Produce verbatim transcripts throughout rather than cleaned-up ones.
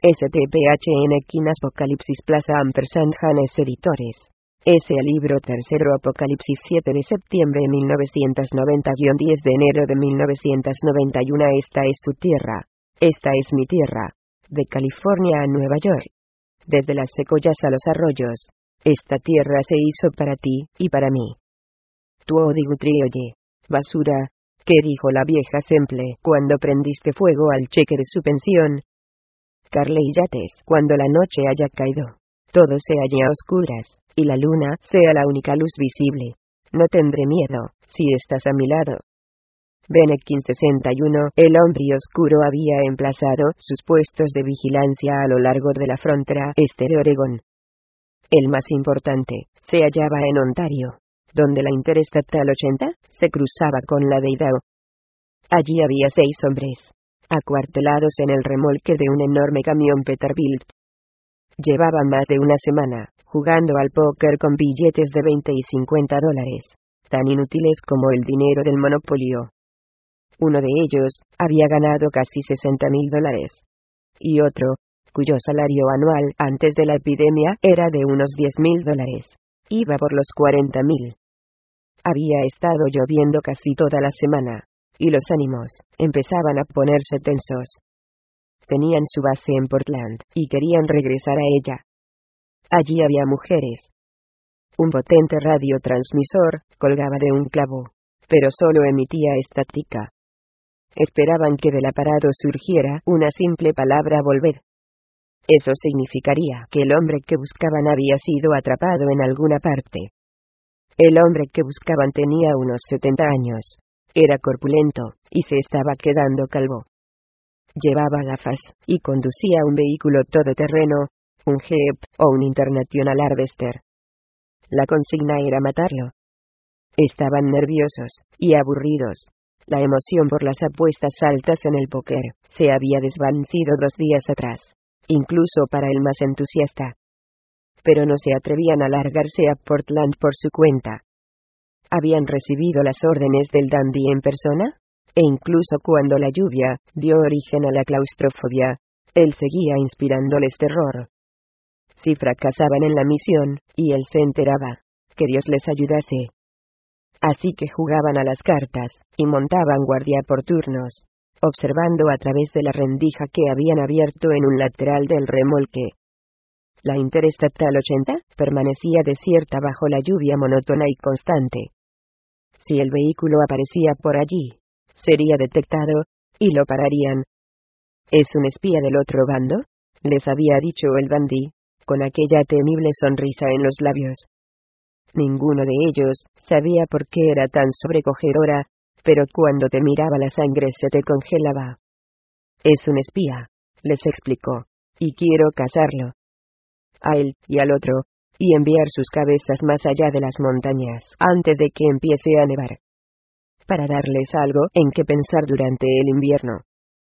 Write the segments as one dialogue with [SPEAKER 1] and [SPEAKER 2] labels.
[SPEAKER 1] S T P H N Quinas Apocalipsis Plaza Ampersand Janes Editores. S. Libro tercero Apocalipsis siete de septiembre de mil novecientos noventa a diez de enero de mil novecientos noventa y uno. Esta es tu tierra. Esta es mi tierra. De California a Nueva York. Desde las secoyas a los arroyos. Esta tierra se hizo para ti, y para mí. Tu oye, basura, ¿qué dijo la vieja Semple cuando prendiste fuego al cheque de su pensión? Carley Yates, cuando la noche haya caído, todo se halle a oscuras, y la luna sea la única luz visible. No tendré miedo, si estás a mi lado. Benekin sesenta y uno, el hombre oscuro había emplazado sus puestos de vigilancia a lo largo de la frontera este de Oregón. El más importante, se hallaba en Ontario, donde la Interestatal ochenta se cruzaba con la de Idaho. Allí había seis hombres, acuartelados en el remolque de un enorme camión Peterbilt. Llevaban más de una semana, jugando al póker con billetes de veinte y cincuenta dólares, tan inútiles como el dinero del monopolio. Uno de ellos, había ganado casi sesenta mil dólares. Y otro, cuyo salario anual antes de la epidemia era de unos diez mil dólares, iba por los cuarenta mil. Había estado lloviendo casi toda la semana, y los ánimos empezaban a ponerse tensos. Tenían su base en Portland, y querían regresar a ella. Allí había mujeres. Un potente radiotransmisor colgaba de un clavo, pero solo emitía estática. Esperaban que del aparato surgiera una simple palabra: volver. Eso significaría que el hombre que buscaban había sido atrapado en alguna parte. El hombre que buscaban tenía unos setenta años. Era corpulento, y se estaba quedando calvo. Llevaba gafas, y conducía un vehículo todoterreno, un Jeep, o un International Harvester. La consigna era matarlo. Estaban nerviosos, y aburridos. La emoción por las apuestas altas en el póker se había desvanecido dos días atrás, incluso para el más entusiasta. Pero no se atrevían a largarse a Portland por su cuenta. Habían recibido las órdenes del dandy en persona, e incluso cuando la lluvia dio origen a la claustrofobia, él seguía inspirándoles terror. Si fracasaban en la misión, y él se enteraba, que Dios les ayudase. Así que jugaban a las cartas, y montaban guardia por turnos, observando a través de la rendija que habían abierto en un lateral del remolque. La Interestatal ochenta permanecía desierta bajo la lluvia monótona y constante. Si el vehículo aparecía por allí, sería detectado, y lo pararían. ¿Es un espía del otro bando?, les había dicho el dandy, con aquella temible sonrisa en los labios. Ninguno de ellos sabía por qué era tan sobrecogedora, pero cuando te miraba la sangre se te congelaba. Es un espía, les explicó, y quiero cazarlo. A él, y al otro, y enviar sus cabezas más allá de las montañas antes de que empiece a nevar. Para darles algo en que pensar durante el invierno.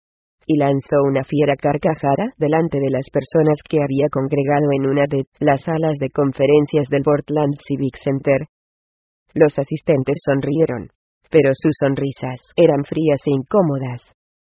[SPEAKER 1] Y lanzó una fiera carcajada delante de las personas que había congregado en una de las salas de conferencias del Portland Civic Center. Los asistentes sonrieron, pero sus sonrisas eran frías e incómodas.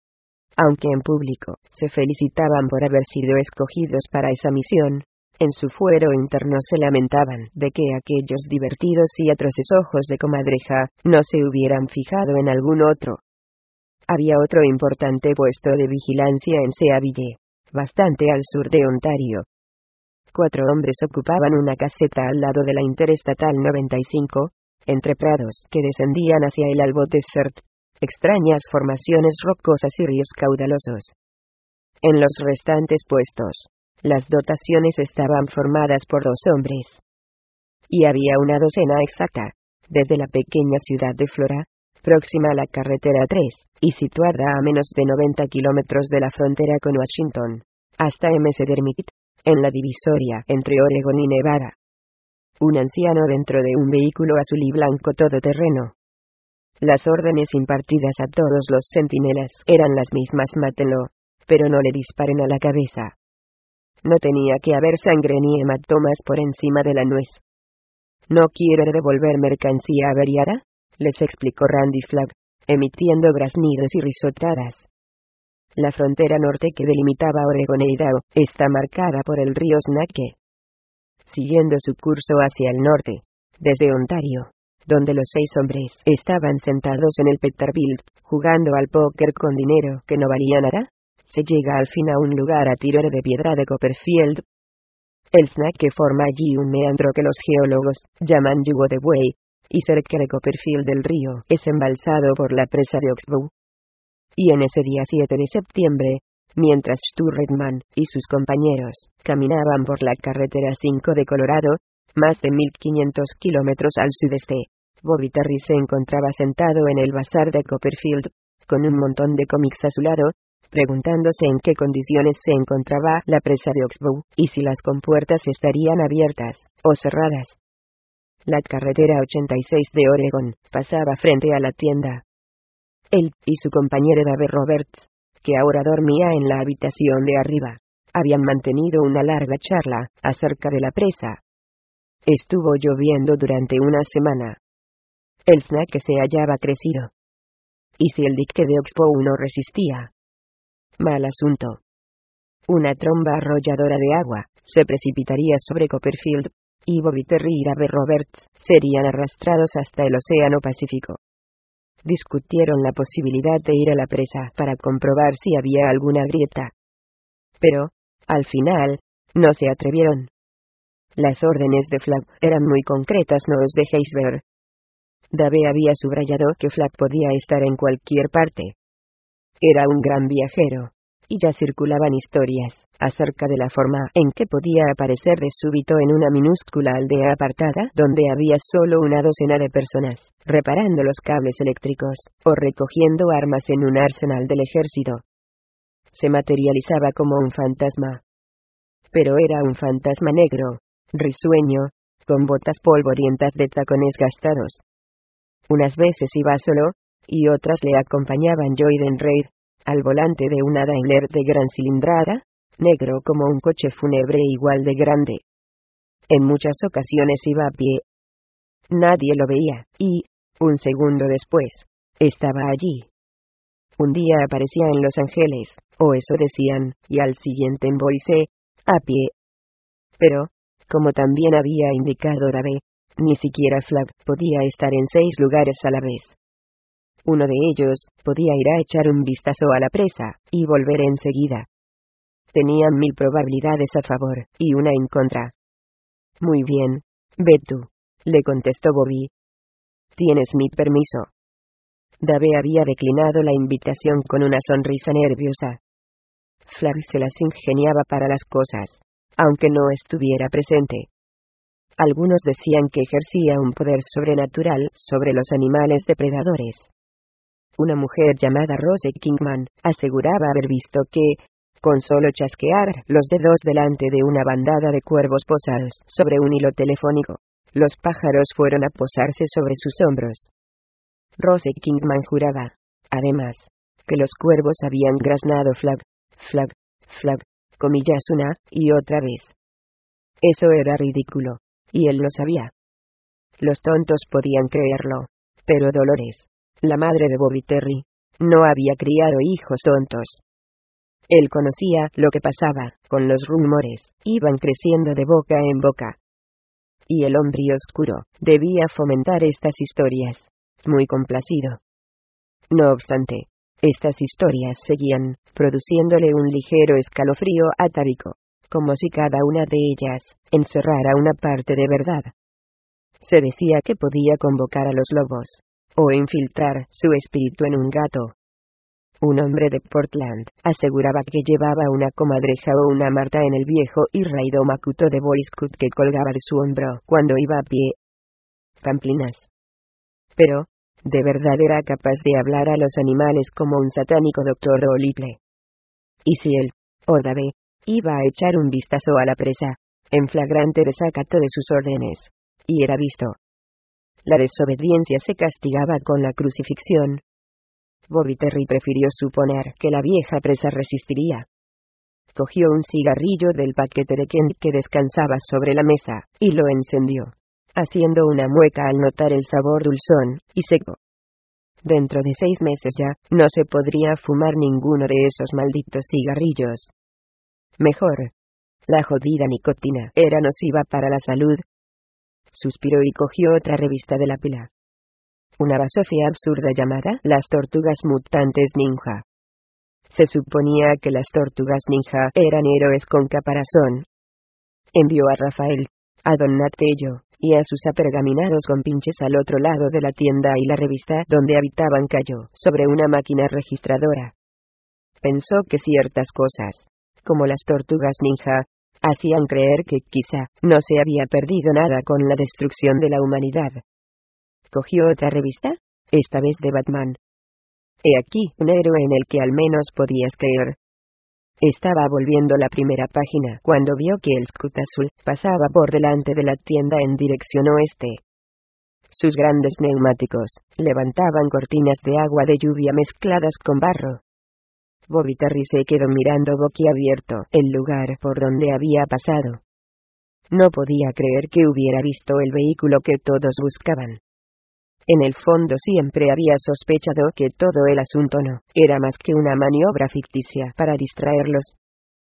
[SPEAKER 1] Aunque en público se felicitaban por haber sido escogidos para esa misión, en su fuero interno se lamentaban de que aquellos divertidos y atroces ojos de comadreja no se hubieran fijado en algún otro. Había otro importante puesto de vigilancia en Seaville, bastante al sur de Ontario. Cuatro hombres ocupaban una caseta al lado de la Interestatal noventa y cinco, entre prados que descendían hacia el Albo Desert, extrañas formaciones rocosas y ríos caudalosos. En los restantes puestos, las dotaciones estaban formadas por dos hombres. Y había una docena exacta, desde la pequeña ciudad de Flora, próxima a la carretera tres, y situada a menos de noventa kilómetros de la frontera con Washington, hasta Mesedermit, en la divisoria entre Oregón y Nevada. Un anciano dentro de un vehículo azul y blanco todoterreno. Las órdenes impartidas a todos los centinelas eran las mismas: mátenlo, pero no le disparen a la cabeza. No tenía que haber sangre ni hematomas por encima de la nuez. ¿No quiere devolver mercancía averiada?, les explicó Randy Flagg, emitiendo graznidos y risotadas. La frontera norte que delimitaba Oregon e Idaho está marcada por el río Snake. Siguiendo su curso hacia el norte, desde Ontario, donde los seis hombres estaban sentados en el Peterbilt, jugando al póker con dinero que no valía nada, se llega al fin a un lugar a tiro de piedra de Copperfield. El Snake forma allí un meandro que los geólogos llaman yugo de buey, y cerca de Copperfield el río es embalsado por la presa de Oxbow. Y en ese día siete de septiembre, mientras Stu Redman y sus compañeros caminaban por la carretera cinco de Colorado, más de mil quinientos kilómetros al sudeste, Bobby Terry se encontraba sentado en el bazar de Copperfield, con un montón de cómics a su lado, preguntándose en qué condiciones se encontraba la presa de Oxbow, y si las compuertas estarían abiertas o cerradas. La carretera ochenta y seis de Oregon pasaba frente a la tienda. Él y su compañero Dave Roberts, que ahora dormía en la habitación de arriba, habían mantenido una larga charla acerca de la presa. Estuvo lloviendo durante una semana. El Snake se hallaba crecido. ¿Y si el dique de Oxbow no resistía? Mal asunto. Una tromba arrolladora de agua se precipitaría sobre Copperfield, y Bobby Terry y Dave Roberts serían arrastrados hasta el Océano Pacífico. Discutieron la posibilidad de ir a la presa para comprobar si había alguna grieta. Pero, al final, no se atrevieron. Las órdenes de Flagg eran muy concretas, no os dejéis ver. Dave había subrayado que Flagg podía estar en cualquier parte. Era un gran viajero, y ya circulaban historias acerca de la forma en que podía aparecer de súbito en una minúscula aldea apartada donde había solo una docena de personas, reparando los cables eléctricos, o recogiendo armas en un arsenal del ejército. Se materializaba como un fantasma. Pero era un fantasma negro, risueño, con botas polvorientas de tacones gastados. Unas veces iba solo, y otras le acompañaban Joyden Reid, al volante de una Daimler de gran cilindrada, negro como un coche fúnebre igual de grande. En muchas ocasiones iba a pie. Nadie lo veía, y, un segundo después, estaba allí. Un día aparecía en Los Ángeles, o eso decían, y al siguiente en Boise, a pie. Pero, como también había indicado Dave, ni siquiera Flagg podía estar en seis lugares a la vez. Uno de ellos podía ir a echar un vistazo a la presa, y volver enseguida. Tenían mil probabilidades a favor, y una en contra. Muy bien, ve tú, le contestó Bobby. Tienes mi permiso. Dave había declinado la invitación con una sonrisa nerviosa. Flagg se las ingeniaba para las cosas, aunque no estuviera presente. Algunos decían que ejercía un poder sobrenatural sobre los animales depredadores. Una mujer llamada Rose Kingman aseguraba haber visto que, con solo chasquear los dedos delante de una bandada de cuervos posados sobre un hilo telefónico, los pájaros fueron a posarse sobre sus hombros. Rose Kingman juraba, además, que los cuervos habían graznado Flagg, Flagg, Flagg, comillas una y otra vez. Eso era ridículo, y él lo sabía. Los tontos podían creerlo, pero Dolores, la madre de Bobby Terry, no había criado hijos tontos. Él conocía lo que pasaba con los rumores, iban creciendo de boca en boca. Y el hombre oscuro debía fomentar estas historias, muy complacido. No obstante, estas historias seguían produciéndole un ligero escalofrío atávico, como si cada una de ellas encerrara una parte de verdad. Se decía que podía convocar a los lobos, o infiltrar su espíritu en un gato. Un hombre de Portland aseguraba que llevaba una comadreja o una marta en el viejo y raído macuto de Boy Scout que colgaba de su hombro cuando iba a pie. Pamplinas. Pero, de verdad era capaz de hablar a los animales como un satánico doctor Dolittle. Y si él, o Dave, iba a echar un vistazo a la presa, en flagrante desacato de sus órdenes, y era visto. La desobediencia se castigaba con la crucifixión. Bobby Terry prefirió suponer que la vieja presa resistiría. Cogió un cigarrillo del paquete de Kent que descansaba sobre la mesa, y lo encendió, haciendo una mueca al notar el sabor dulzón y seco. Dentro de seis meses ya, no se podría fumar ninguno de esos malditos cigarrillos. Mejor. La jodida nicotina era nociva para la salud. Suspiró y cogió otra revista de la pila. Una basofia absurda llamada Las Tortugas Mutantes Ninja. Se suponía que las tortugas ninja eran héroes con caparazón. Envió a Rafael, a Donatello, y a sus apergaminados compinches al otro lado de la tienda y la revista donde habitaban cayó sobre una máquina registradora. Pensó que ciertas cosas, como las tortugas ninja, hacían creer que quizá no se había perdido nada con la destrucción de la humanidad. Cogió otra revista, esta vez de Batman. He aquí un héroe en el que al menos podías creer. Estaba volviendo la primera página cuando vio que el Scout azul pasaba por delante de la tienda en dirección oeste. Sus grandes neumáticos levantaban cortinas de agua de lluvia mezcladas con barro. Bobby Terry se quedó mirando boquiabierto el lugar por donde había pasado. No podía creer que hubiera visto el vehículo que todos buscaban. En el fondo siempre había sospechado que todo el asunto no era más que una maniobra ficticia para distraerlos.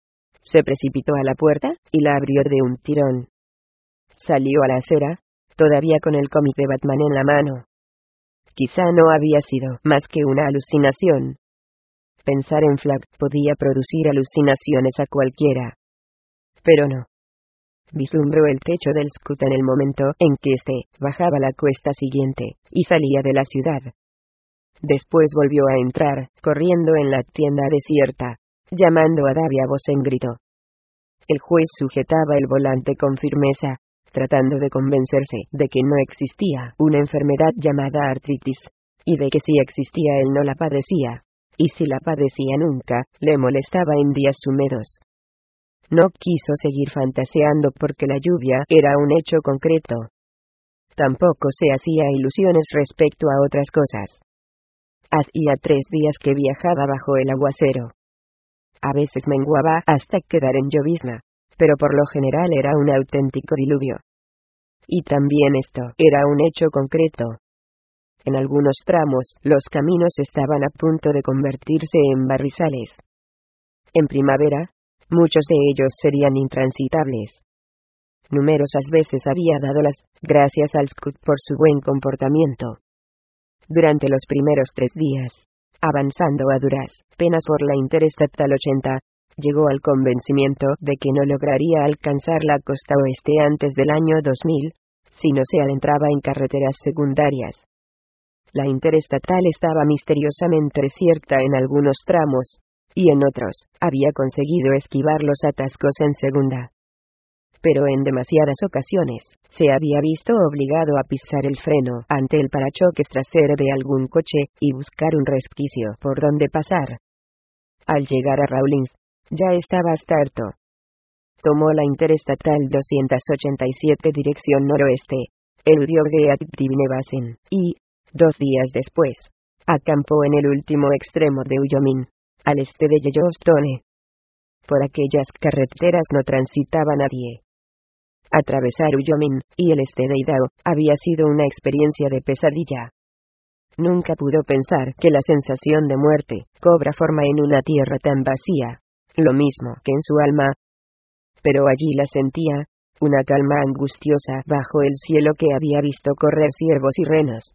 [SPEAKER 1] Se precipitó a la puerta y la abrió de un tirón. Salió a la acera, todavía con el cómic de Batman en la mano. Quizá no había sido más que una alucinación. Pensar en Flag podía producir alucinaciones a cualquiera. Pero no. Vislumbró el techo del Scout en el momento en que éste bajaba la cuesta siguiente y salía de la ciudad. Después volvió a entrar, corriendo en la tienda desierta, llamando a Davy a voz en grito. El juez sujetaba el volante con firmeza, tratando de convencerse de que no existía una enfermedad llamada artritis, y de que si existía él no la padecía, y si la padecía nunca, le molestaba en días húmedos. No quiso seguir fantaseando porque la lluvia era un hecho concreto. Tampoco se hacía ilusiones respecto a otras cosas. Hacía tres días que viajaba bajo el aguacero. A veces menguaba hasta quedar en llovizna, pero por lo general era un auténtico diluvio. Y también esto era un hecho concreto. En algunos tramos, los caminos estaban a punto de convertirse en barrizales. En primavera, muchos de ellos serían intransitables. Numerosas veces había dado las gracias al Scout por su buen comportamiento. Durante los primeros tres días, avanzando a duras penas por la Interestatal ochenta, llegó al convencimiento de que no lograría alcanzar la costa oeste antes del año dos mil, si no se adentraba en carreteras secundarias. La Interestatal estaba misteriosamente desierta en algunos tramos, y en otros, había conseguido esquivar los atascos en segunda. Pero en demasiadas ocasiones, se había visto obligado a pisar el freno ante el parachoques trasero de algún coche y buscar un resquicio por donde pasar. Al llegar a Rawlins, ya estaba hasta harto. Tomó la Interestatal doscientos ochenta y siete dirección noroeste, eludió Great Divine Basin, y, dos días después, acampó en el último extremo de Wyoming, al este de Yellowstone. Por aquellas carreteras no transitaba nadie. Atravesar Wyoming y el este de Idaho había sido una experiencia de pesadilla. Nunca pudo pensar que la sensación de muerte cobra forma en una tierra tan vacía, lo mismo que en su alma. Pero allí la sentía, una calma angustiosa bajo el cielo que había visto correr ciervos y renos.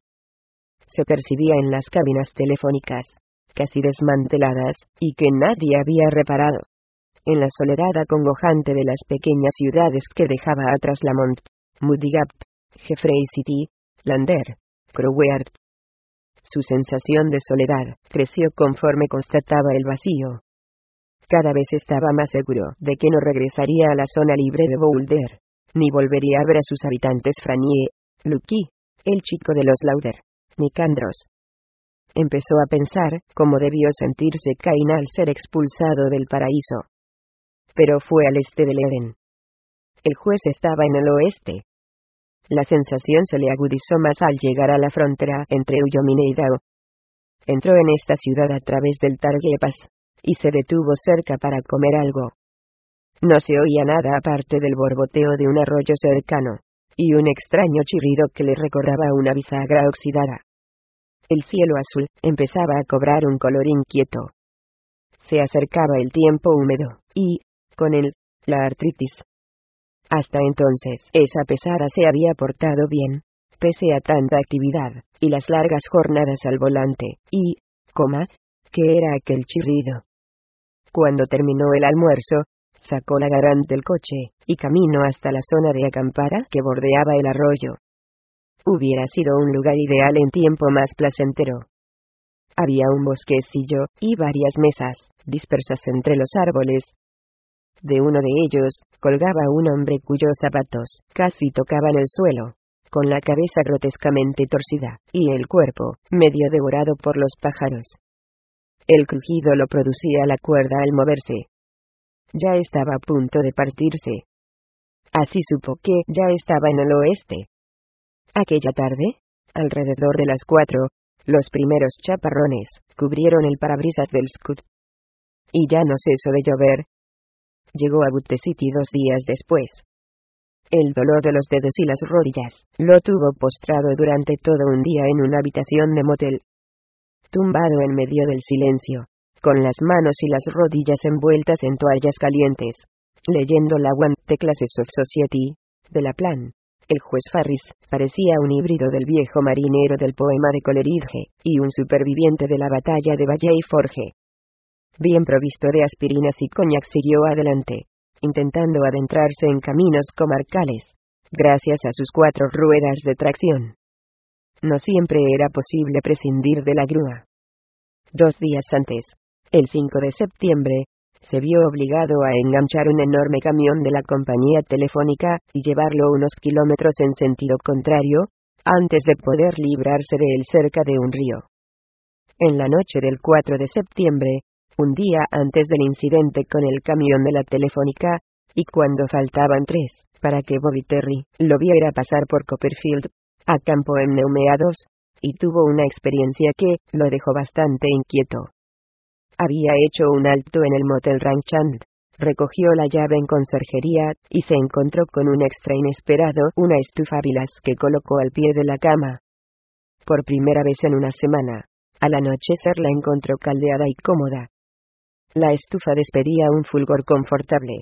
[SPEAKER 1] Se percibía en las cabinas telefónicas, casi desmanteladas, y que nadie había reparado. En la soledad acongojante de las pequeñas ciudades que dejaba atrás Lamont, Moody Gap, Jeffrey City, Lander, Crowheart. Su sensación de soledad creció conforme constataba el vacío. Cada vez estaba más seguro de que no regresaría a la zona libre de Boulder, ni volvería a ver a sus habitantes Franie, Lucky, el chico de los Lauder, ni Candros. Empezó a pensar cómo debió sentirse Caín al ser expulsado del paraíso. Pero fue al este del Edén. El juez estaba en el oeste. La sensación se le agudizó más al llegar a la frontera entre Wyoming e Idaho. Entró en esta ciudad a través del Targhee Pass, y se detuvo cerca para comer algo. No se oía nada aparte del borboteo de un arroyo cercano, y un extraño chirrido que le recordaba una bisagra oxidada. El cielo azul empezaba a cobrar un color inquieto. Se acercaba el tiempo húmedo, y, con él, la artritis. Hasta entonces, esa pesada se había portado bien, pese a tanta actividad, y las largas jornadas al volante, y, coma, ¿qué era aquel chirrido? Cuando terminó el almuerzo, sacó la garant del coche, y caminó hasta la zona de acampada que bordeaba el arroyo. Hubiera sido un lugar ideal en tiempo más placentero. Había un bosquecillo, y varias mesas, dispersas entre los árboles. De uno de ellos, colgaba un hombre cuyos zapatos casi tocaban el suelo, con la cabeza grotescamente torcida, y el cuerpo, medio devorado por los pájaros. El crujido lo producía la cuerda al moverse. Ya estaba a punto de partirse. Así supo que ya estaba en el oeste. Aquella tarde, alrededor de las cuatro, los primeros chaparrones cubrieron el parabrisas del Scout. Y ya no cesó de llover. Llegó a Butte City dos días después. El dolor de los dedos y las rodillas lo tuvo postrado durante todo un día en una habitación de motel. Tumbado en medio del silencio, con las manos y las rodillas envueltas en toallas calientes, leyendo la One The Classes of Society, de la Plan, el juez Farris parecía un híbrido del viejo marinero del poema de Coleridge, y un superviviente de la batalla de Valley Forge. Bien provisto de aspirinas y coñac, siguió adelante, intentando adentrarse en caminos comarcales, gracias a sus cuatro ruedas de tracción. No siempre era posible prescindir de la grúa. Dos días antes, el cinco de septiembre, se vio obligado a enganchar un enorme camión de la compañía telefónica y llevarlo unos kilómetros en sentido contrario, antes de poder librarse de él cerca de un río. En la noche del cuatro de septiembre, un día antes del incidente con el camión de la telefónica, y cuando faltaban tres, para que Bobby Terry lo viera pasar por Copperfield, acampó en Neumeados, y tuvo una experiencia que lo dejó bastante inquieto. Había hecho un alto en el Motel Ranchand, recogió la llave en conserjería, y se encontró con un extra inesperado, una estufa Vilas que colocó al pie de la cama. Por primera vez en una semana, al anochecer la encontró caldeada y cómoda. La estufa despedía un fulgor confortable.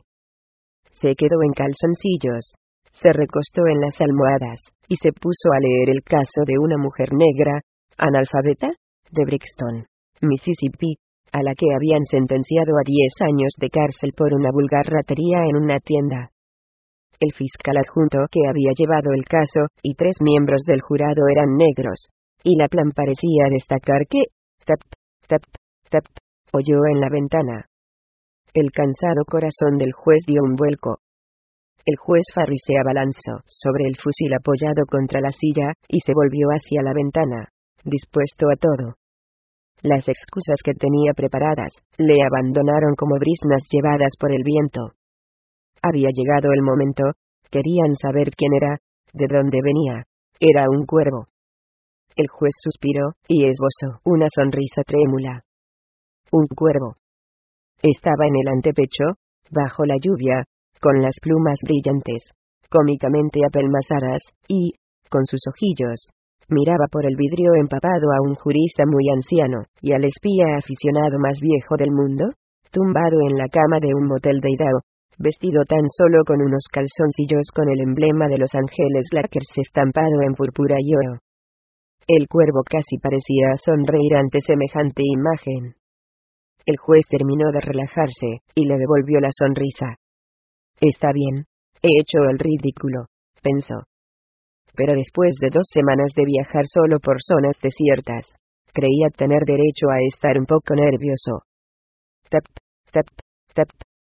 [SPEAKER 1] Se quedó en calzoncillos, se recostó en las almohadas, y se puso a leer el caso de una mujer negra, analfabeta, de Brixton, Mississippi, a la que habían sentenciado a diez años de cárcel por una vulgar ratería en una tienda. El fiscal adjunto que había llevado el caso, y tres miembros del jurado eran negros, y la Plan parecía destacar que, tap, tap, tap, oyó en la ventana. El cansado corazón del juez dio un vuelco. El juez Farris se abalanzó sobre el fusil apoyado contra la silla, y se volvió hacia la ventana, dispuesto a todo. Las excusas que tenía preparadas le abandonaron como brisnas llevadas por el viento. Había llegado el momento, querían saber quién era, de dónde venía. Era un cuervo. El juez suspiró, y esbozó una sonrisa trémula. Un cuervo. Estaba en el antepecho, bajo la lluvia, con las plumas brillantes, cómicamente apelmazadas, y, con sus ojillos, miraba por el vidrio empapado a un jurista muy anciano, y al espía aficionado más viejo del mundo, tumbado en la cama de un motel de Idaho, vestido tan solo con unos calzoncillos con el emblema de Los Ángeles Lakers estampado en púrpura y oro. El cuervo casi parecía sonreír ante semejante imagen. El juez terminó de relajarse, y le devolvió la sonrisa. Está bien, he hecho el ridículo, pensó. Pero después de dos semanas de viajar solo por zonas desiertas, creía tener derecho a estar un poco nervioso. Tap, tap, tap.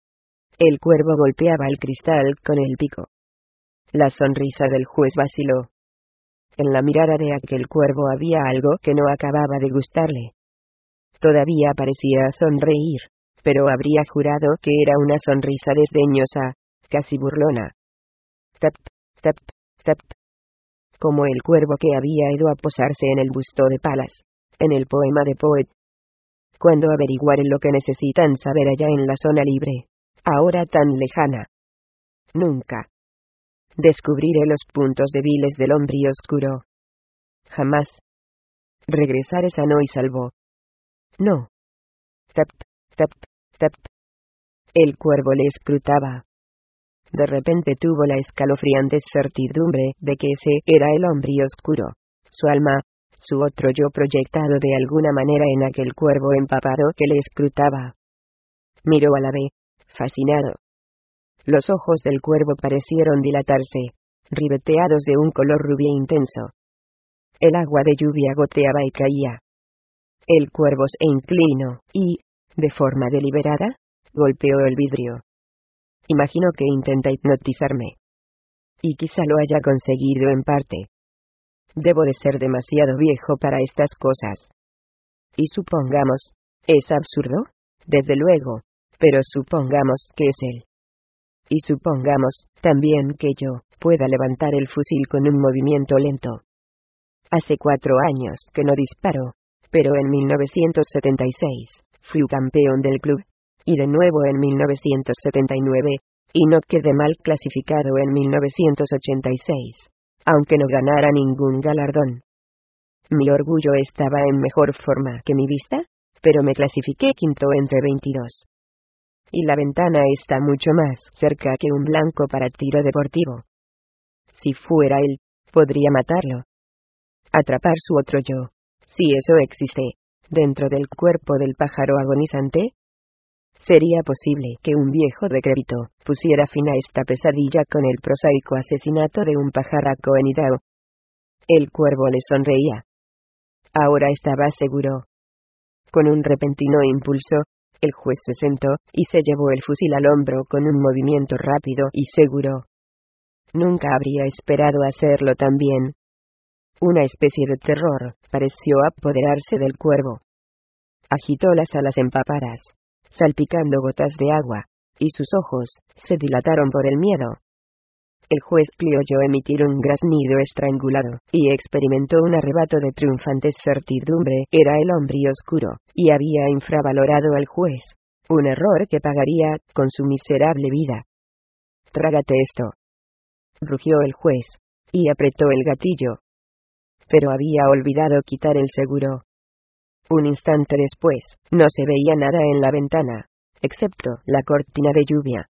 [SPEAKER 1] El cuervo golpeaba el cristal con el pico. La sonrisa del juez vaciló. En la mirada de aquel cuervo había algo que no acababa de gustarle. Todavía parecía sonreír, pero habría jurado que era una sonrisa desdeñosa, casi burlona. Tap, tap, tap. Como el cuervo que había ido a posarse en el busto de Palas, en el poema de Poet. Cuando averiguaré lo que necesitan saber allá en la zona libre, ahora tan lejana. Nunca. Descubriré los puntos débiles del hombre oscuro. Jamás. regresar es sano y salvo. No. Tap, tap, tap. El cuervo le escrutaba. De repente tuvo la escalofriante certidumbre de que ese era el hombre oscuro, su alma, su otro yo proyectado de alguna manera en aquel cuervo empapado que le escrutaba. Miró al ave, fascinado. Los ojos del cuervo parecieron dilatarse, ribeteados de un color rubio intenso. El agua de lluvia goteaba y caía. El cuervo se inclinó y, de forma deliberada, golpeó el vidrio. Imagino que intenta hipnotizarme. Y quizá lo haya conseguido en parte. Debo de ser demasiado viejo para estas cosas. Y supongamos, ¿es absurdo? Desde luego, pero supongamos que es él. Y supongamos, también, que yo pueda levantar el fusil con un movimiento lento. Hace cuatro años que no disparo, pero en mil novecientos setenta y seis, fui campeón del club, y de nuevo en mil novecientos setenta y nueve, y no quedé mal clasificado en mil novecientos ochenta y seis, aunque no ganara ningún galardón. Mi orgullo estaba en mejor forma que mi vista, pero me clasifiqué quinto entre veintidós. Y la ventana está mucho más cerca que un blanco para tiro deportivo. Si fuera él, podría matarlo. Atrapar su otro yo, si eso existe, dentro del cuerpo del pájaro agonizante. Sería posible que un viejo decrépito pusiera fin a esta pesadilla con el prosaico asesinato de un pajarraco en Idaho. El cuervo le sonreía. Ahora estaba seguro. Con un repentino impulso, el juez se sentó y se llevó el fusil al hombro con un movimiento rápido y seguro. Nunca habría esperado hacerlo tan bien. Una especie de terror pareció apoderarse del cuervo. Agitó las alas empapadas, salpicando gotas de agua, y sus ojos se dilataron por el miedo. El juez le oyó emitir un graznido estrangulado, y experimentó un arrebato de triunfante certidumbre. Era el hombre oscuro, y había infravalorado al juez. Un error que pagaría con su miserable vida. «Trágate esto», rugió el juez, y apretó el gatillo. Pero había olvidado quitar el seguro. Un instante después, no se veía nada en la ventana, excepto la cortina de lluvia.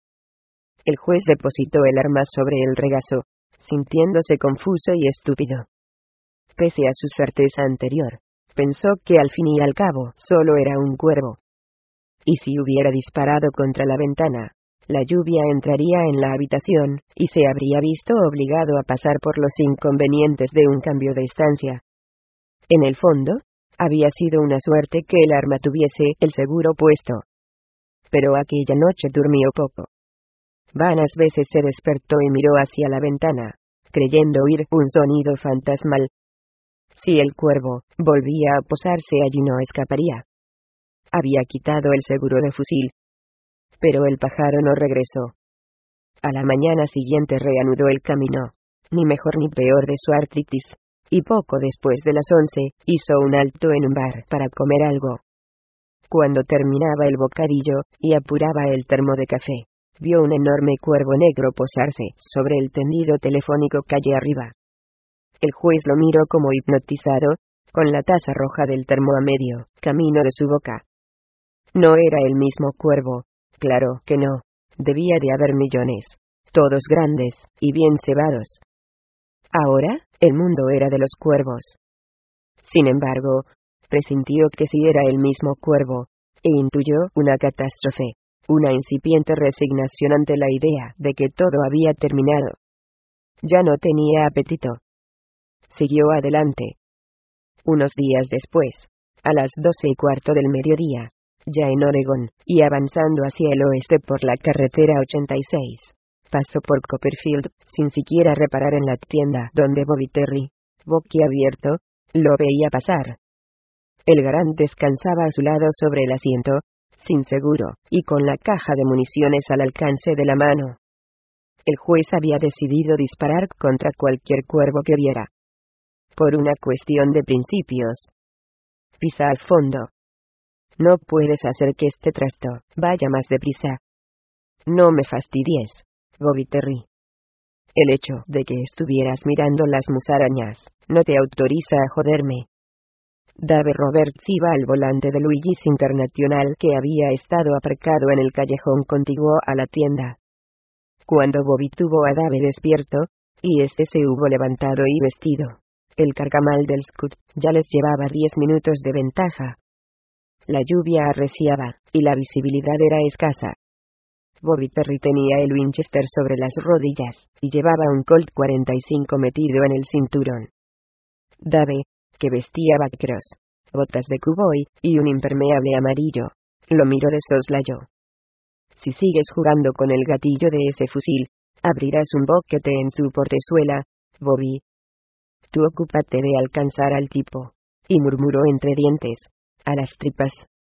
[SPEAKER 1] El juez depositó el arma sobre el regazo, sintiéndose confuso y estúpido. Pese a su certeza anterior, pensó que al fin y al cabo solo era un cuervo. Y si hubiera disparado contra la ventana, la lluvia entraría en la habitación, y se habría visto obligado a pasar por los inconvenientes de un cambio de estancia. En el fondo, había sido una suerte que el arma tuviese el seguro puesto. Pero aquella noche durmió poco. Vanas veces se despertó y miró hacia la ventana, creyendo oír un sonido fantasmal. Si el cuervo volvía a posarse allí no escaparía. Había quitado el seguro de fusil. Pero el pájaro no regresó. A la mañana siguiente reanudó el camino, ni mejor ni peor de su artritis, y poco después de las once, hizo un alto en un bar para comer algo. Cuando terminaba el bocadillo, y apuraba el termo de café, vio un enorme cuervo negro posarse sobre el tendido telefónico calle arriba. El juez lo miró como hipnotizado, con la taza roja del termo a medio camino de su boca. No era el mismo cuervo, claro que no, debía de haber millones, todos grandes, y bien cebados. Ahora, el mundo era de los cuervos. Sin embargo, presintió que sí era el mismo cuervo, e intuyó una catástrofe, una incipiente resignación ante la idea de que todo había terminado. Ya no tenía apetito. Siguió adelante. Unos días después, a las doce y cuarto del mediodía, ya en Oregón, y avanzando hacia el oeste por la carretera ochenta y seis, pasó por Copperfield, sin siquiera reparar en la tienda donde Bobby Terry, boquiabierto, lo veía pasar. El Garant descansaba a su lado sobre el asiento, sin seguro, y con la caja de municiones al alcance de la mano. El juez había decidido disparar contra cualquier cuervo que viera. Por una cuestión de principios. Pisa al fondo. No puedes hacer que este trasto vaya más deprisa. No me fastidies, Bobby Terry. El hecho de que estuvieras mirando las musarañas no te autoriza a joderme. Dave Roberts iba al volante de Luigi's International que había estado aparcado en el callejón contiguo a la tienda. Cuando Bobby tuvo a Dave despierto, y este se hubo levantado y vestido, el carcamal del Scout ya les llevaba diez minutos de ventaja. La lluvia arreciaba, y la visibilidad era escasa. Bobby Perry tenía el Winchester sobre las rodillas, y llevaba un Colt cuarenta y cinco metido en el cinturón. Dave, que vestía backcross, botas de cowboy, y un impermeable amarillo, lo miró de soslayo. Si sigues jugando con el gatillo de ese fusil, abrirás un boquete en tu portezuela, Bobby. Tú ocúpate de alcanzar al tipo. Y murmuró entre dientes, a las tripas.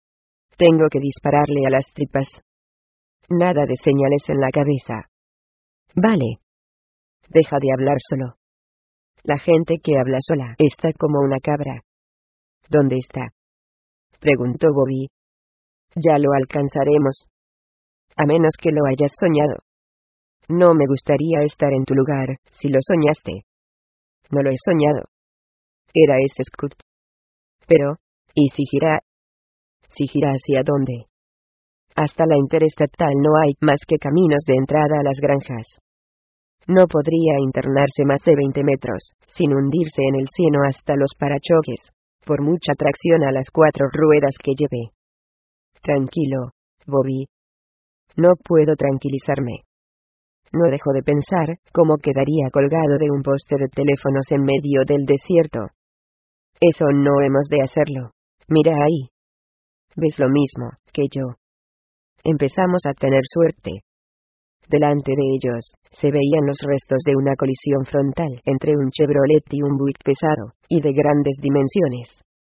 [SPEAKER 1] Tengo que dispararle a las tripas. Nada de señales en la cabeza. Vale. Deja de hablar solo. La gente que habla sola está como una cabra. ¿Dónde está? Preguntó Bobby. Ya lo alcanzaremos. A menos que lo hayas soñado. No me gustaría estar en tu lugar, si lo soñaste. No lo he soñado. Era ese Scout. Pero, ¿y si gira? ¿Si gira hacia dónde? Hasta la interestatal no hay más que caminos de entrada a las granjas. No podría internarse más de veinte metros, sin hundirse en el cieno hasta los parachoques, por mucha tracción a las cuatro ruedas que lleve. Tranquilo, Bobby. No puedo tranquilizarme. No dejo de pensar cómo quedaría colgado de un poste de teléfonos en medio del desierto. Eso no hemos de hacerlo. Mira ahí. ¿Ves lo mismo que yo? Empezamos a tener suerte. Delante de ellos, se veían los restos de una colisión frontal entre un Chevrolet y un Buick pesado, y de grandes dimensiones.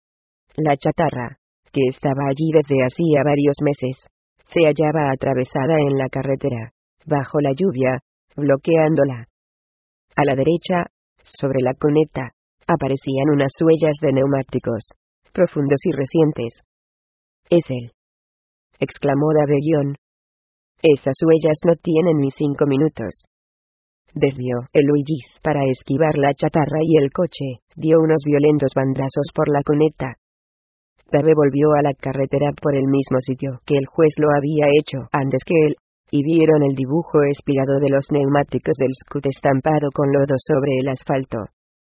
[SPEAKER 1] La chatarra, que estaba allí desde hacía varios meses, se hallaba atravesada en la carretera, bajo la lluvia, bloqueándola. A la derecha, sobre la cuneta, aparecían unas huellas de neumáticos, profundos y recientes. «Es él», exclamó Davellón. «Esas huellas no tienen ni cinco minutos». Desvió el Luigi para esquivar la chatarra y el coche dio unos violentos bandazos por la cuneta. Dave volvió a la carretera por el mismo sitio que el juez lo había hecho antes que él, y vieron el dibujo espigado de los neumáticos del Scout estampado con lodo sobre el asfalto.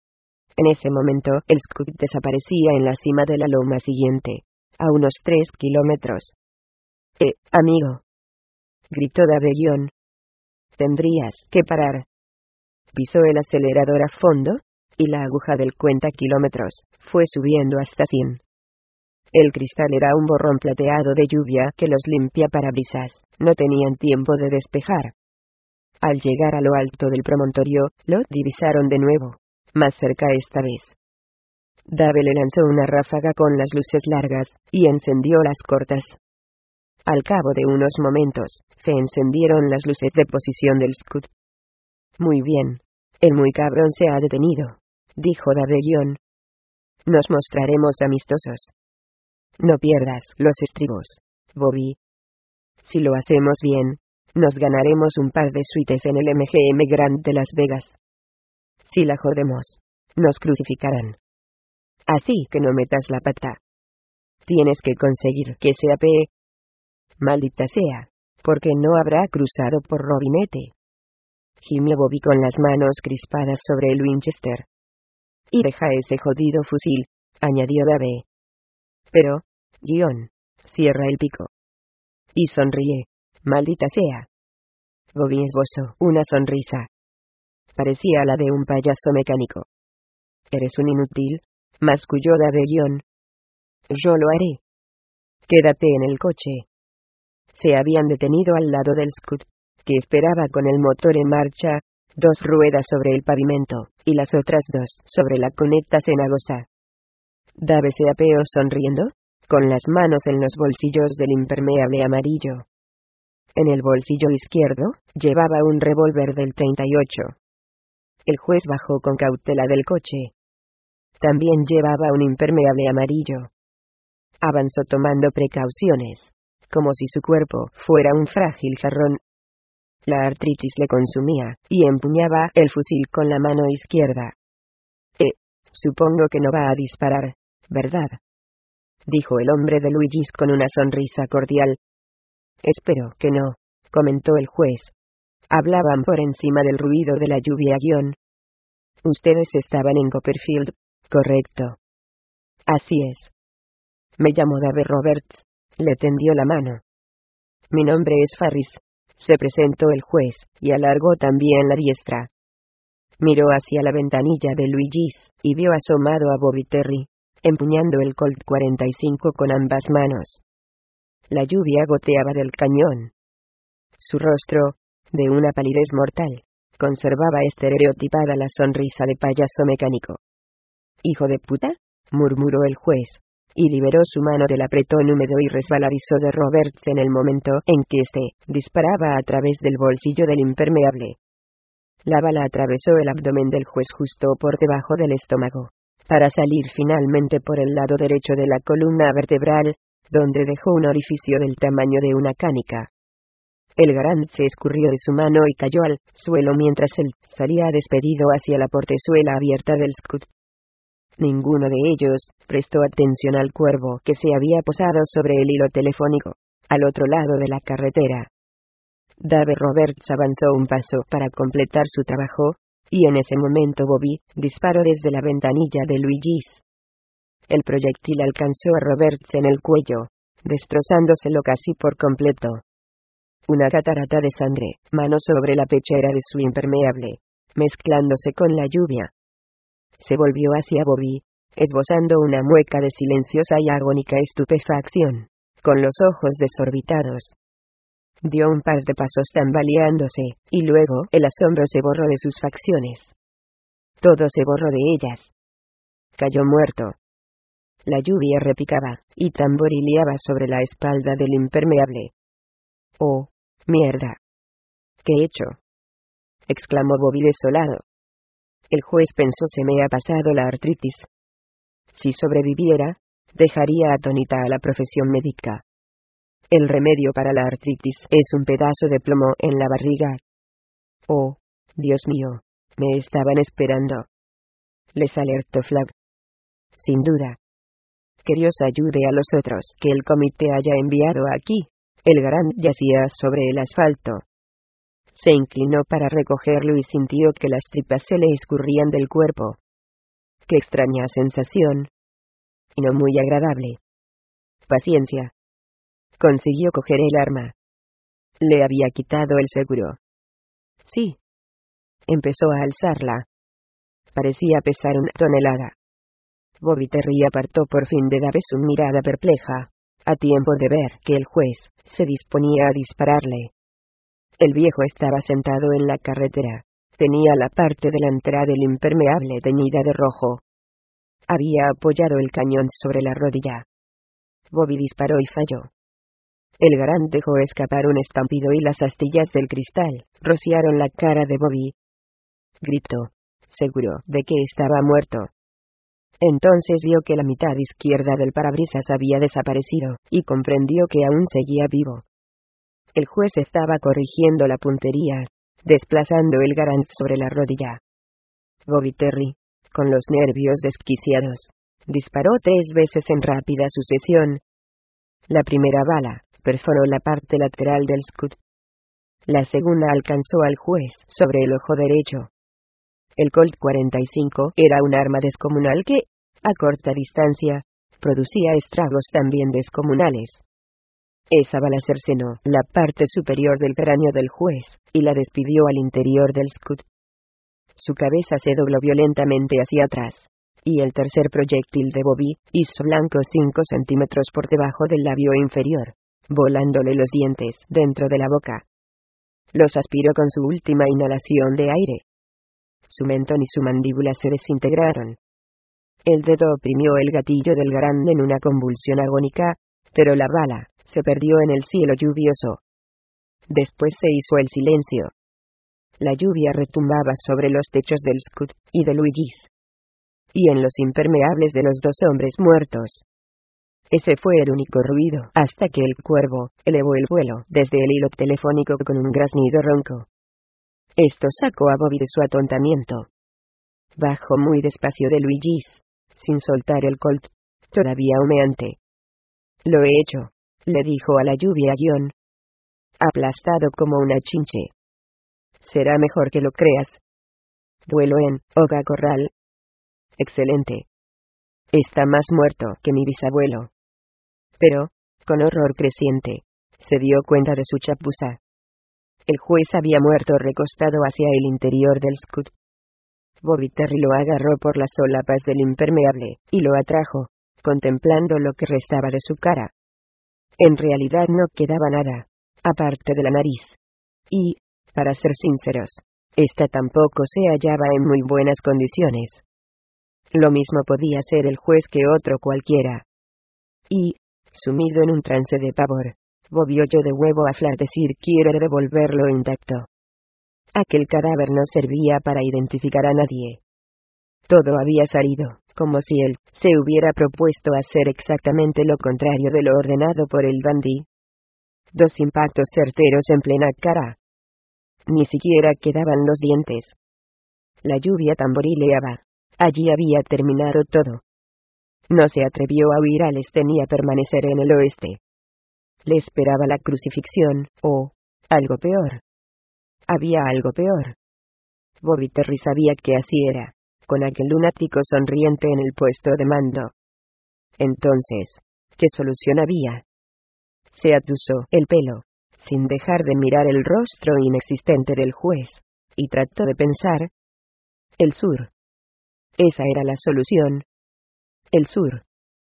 [SPEAKER 1] En ese momento, el Scout desaparecía en la cima de la loma siguiente, a unos tres kilómetros. «Eh, amigo», gritó Davellón. «Tendrías que parar». Pisó el acelerador a fondo, y la aguja del cuenta kilómetros fue subiendo hasta cien. El cristal era un borrón plateado de lluvia que los limpiaparabrisas no tenían tiempo de despejar. Al llegar a lo alto del promontorio, lo divisaron de nuevo, más cerca esta vez. Dave le lanzó una ráfaga con las luces largas, y encendió las cortas. Al cabo de unos momentos, se encendieron las luces de posición del Scout. «Muy bien. El muy cabrón se ha detenido», dijo Davellón. «Nos mostraremos amistosos. No pierdas los estribos, Bobby. Si lo hacemos bien, nos ganaremos un par de suites en el M G M Grand de Las Vegas. Si la jodemos, nos crucificarán. Así que no metas la pata. Tienes que conseguir que se apee. Maldita sea, porque no habrá cruzado por Robinete». Gimió Bobby con las manos crispadas sobre el Winchester. «Y deja ese jodido fusil», añadió Dave. «Pero, guión, cierra el pico. Y sonríe, maldita sea». Bobby esbozó una sonrisa. Parecía la de un payaso mecánico. «Eres un inútil», masculló Davellón. «Yo lo haré. Quédate en el coche». Se habían detenido al lado del Scout, que esperaba con el motor en marcha, dos ruedas sobre el pavimento, y las otras dos sobre la cuneta cenagosa. Dave se apeó sonriendo, con las manos en los bolsillos del impermeable amarillo. En el bolsillo izquierdo, llevaba un revólver del treinta y ocho. El juez bajó con cautela del coche. También llevaba un impermeable amarillo. Avanzó tomando precauciones, como si su cuerpo fuera un frágil jarrón. La artritis le consumía, y empuñaba el fusil con la mano izquierda. «Eh, supongo que no va a disparar», ¿verdad?, dijo el hombre de Luigis con una sonrisa cordial. Espero que no, comentó el juez. Hablaban por encima del ruido de la lluvia. Guión. Ustedes estaban en Copperfield, ¿correcto? Así es. Me llamo Dave Roberts. Le tendió la mano. Mi nombre es Farris. Se presentó el juez, y alargó también la diestra. Miró hacia la ventanilla de Luigis, y vio asomado a Bobby Terry, empuñando el Colt cuarenta y cinco con ambas manos. La lluvia goteaba del cañón. Su rostro, de una palidez mortal, conservaba estereotipada la sonrisa de payaso mecánico. «¿Hijo de puta?», murmuró el juez, y liberó su mano del apretón húmedo y resbaladizo de Roberts en el momento en que éste disparaba a través del bolsillo del impermeable. La bala atravesó el abdomen del juez justo por debajo del estómago, para salir finalmente por el lado derecho de la columna vertebral, donde dejó un orificio del tamaño de una canica. El Garand se escurrió de su mano y cayó al suelo mientras él salía despedido hacia la portezuela abierta del Scout. Ninguno de ellos prestó atención al cuervo que se había posado sobre el hilo telefónico, al otro lado de la carretera. Dave Roberts avanzó un paso para completar su trabajo, y en ese momento Bobby disparó desde la ventanilla de Luigis. El proyectil alcanzó a Roberts en el cuello, destrozándoselo casi por completo. Una catarata de sangre manó sobre la pechera de su impermeable, mezclándose con la lluvia. Se volvió hacia Bobby, esbozando una mueca de silenciosa y agónica estupefacción, con los ojos desorbitados. Dio un par de pasos tambaleándose, y luego el asombro se borró de sus facciones. Todo se borró de ellas. Cayó muerto. La lluvia repicaba, y tamborileaba sobre la espalda del impermeable. «Oh, mierda. ¿Qué he hecho?», exclamó Bobby desolado. El juez pensó: se me ha pasado la artritis. Si sobreviviera, dejaría atónita a la profesión médica. El remedio para la artritis es un pedazo de plomo en la barriga. Oh, Dios mío, me estaban esperando. Les alertó Flagg. Sin duda. Que Dios ayude a los otros que el comité haya enviado aquí. El Garand yacía sobre el asfalto. Se inclinó para recogerlo y sintió que las tripas se le escurrían del cuerpo. Qué extraña sensación. Y no muy agradable. Paciencia. Consiguió coger el arma. Le había quitado el seguro. Sí. Empezó a alzarla. Parecía pesar una tonelada. Bobby Terry apartó por fin de Dave su mirada perpleja, a tiempo de ver que el juez se disponía a dispararle. El viejo estaba sentado en la carretera. Tenía la parte delantera del impermeable teñida de rojo. Había apoyado el cañón sobre la rodilla. Bobby disparó y falló. El Garand dejó escapar un estampido y las astillas del cristal rociaron la cara de Bobby. Gritó, seguro de que estaba muerto. Entonces vio que la mitad izquierda del parabrisas había desaparecido, y comprendió que aún seguía vivo. El juez estaba corrigiendo la puntería, desplazando el Garand sobre la rodilla. Bobby Terry, con los nervios desquiciados, disparó tres veces en rápida sucesión. La primera bala perforó la parte lateral del Scout. La segunda alcanzó al juez sobre el ojo derecho. El Colt cuarenta y cinco era un arma descomunal que, a corta distancia, producía estragos también descomunales. Esa bala cercenó la parte superior del cráneo del juez, y la despidió al interior del Scout. Su cabeza se dobló violentamente hacia atrás, y el tercer proyectil de Bobby hizo blanco cinco centímetros por debajo del labio inferior, volándole los dientes dentro de la boca. Los aspiró con su última inhalación de aire. Su mentón y su mandíbula se desintegraron. El dedo oprimió el gatillo del Garand en una convulsión agónica, pero la bala se perdió en el cielo lluvioso. Después se hizo el silencio. La lluvia retumbaba sobre los techos del Scout y de Luigis, y en los impermeables de los dos hombres muertos. Ese fue el único ruido hasta que el cuervo elevó el vuelo desde el hilo telefónico con un graznido ronco. Esto sacó a Bobby de su atontamiento. Bajó muy despacio de Luigis, sin soltar el Colt, todavía humeante. Lo he hecho, le dijo a la lluvia guión. Aplastado como una chinche. Será mejor que lo creas. Duelo en Oga Corral. Excelente. Está más muerto que mi bisabuelo. Pero, con horror creciente, se dio cuenta de su chapuza. El juez había muerto recostado hacia el interior del scoot. Bobby Terry lo agarró por las solapas del impermeable, y lo atrajo, contemplando lo que restaba de su cara. En realidad no quedaba nada, aparte de la nariz. Y, para ser sinceros, esta tampoco se hallaba en muy buenas condiciones. Lo mismo podía ser el juez que otro cualquiera. Y, sumido en un trance de pavor, Bobby oyó de huevo a Flash decir quiere devolverlo intacto. Aquel cadáver no servía para identificar a nadie. Todo había salido, como si él se hubiera propuesto hacer exactamente lo contrario de lo ordenado por el dandy. Dos impactos certeros en plena cara. Ni siquiera quedaban los dientes. La lluvia tamborileaba. Allí había terminado todo. No se atrevió a huir al este ni a permanecer en el oeste. Le esperaba la crucifixión, o algo peor. Había algo peor. Bobby Terry sabía que así era, con aquel lunático sonriente en el puesto de mando. Entonces, ¿qué solución había? Se atusó el pelo, sin dejar de mirar el rostro inexistente del juez, y trató de pensar. El sur. Esa era la solución. El sur.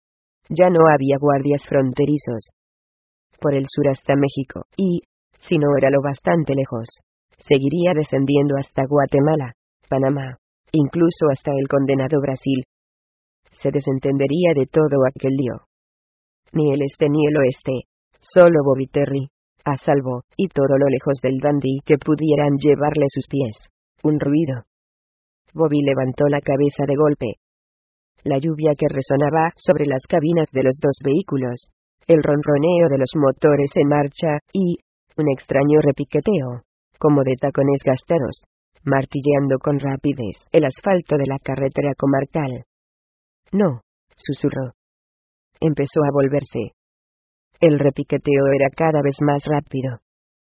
[SPEAKER 1] Ya no había guardias fronterizos. Por el sur hasta México, y, si no era lo bastante lejos, seguiría descendiendo hasta Guatemala, Panamá, incluso hasta el condenado Brasil. Se desentendería de todo aquel lío. Ni el este ni el oeste, solo Bobby Terry, a salvo, y todo lo lejos del dandy que pudieran llevarle sus pies. Un ruido. Bobby levantó la cabeza de golpe. La lluvia que resonaba sobre las cabinas de los dos vehículos, el ronroneo de los motores en marcha, y un extraño repiqueteo, como de tacones gastados, martilleando con rapidez el asfalto de la carretera comarcal. No, susurró. Empezó a volverse. El repiqueteo era cada vez más rápido.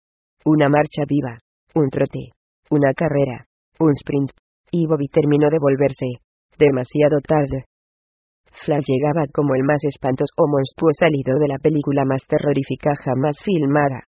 [SPEAKER 1] Una marcha viva, un trote, una carrera, un sprint, y Bobby terminó de volverse, demasiado tarde. Flash llegaba como el más espantoso monstruo salido de la película más terrorífica jamás filmada.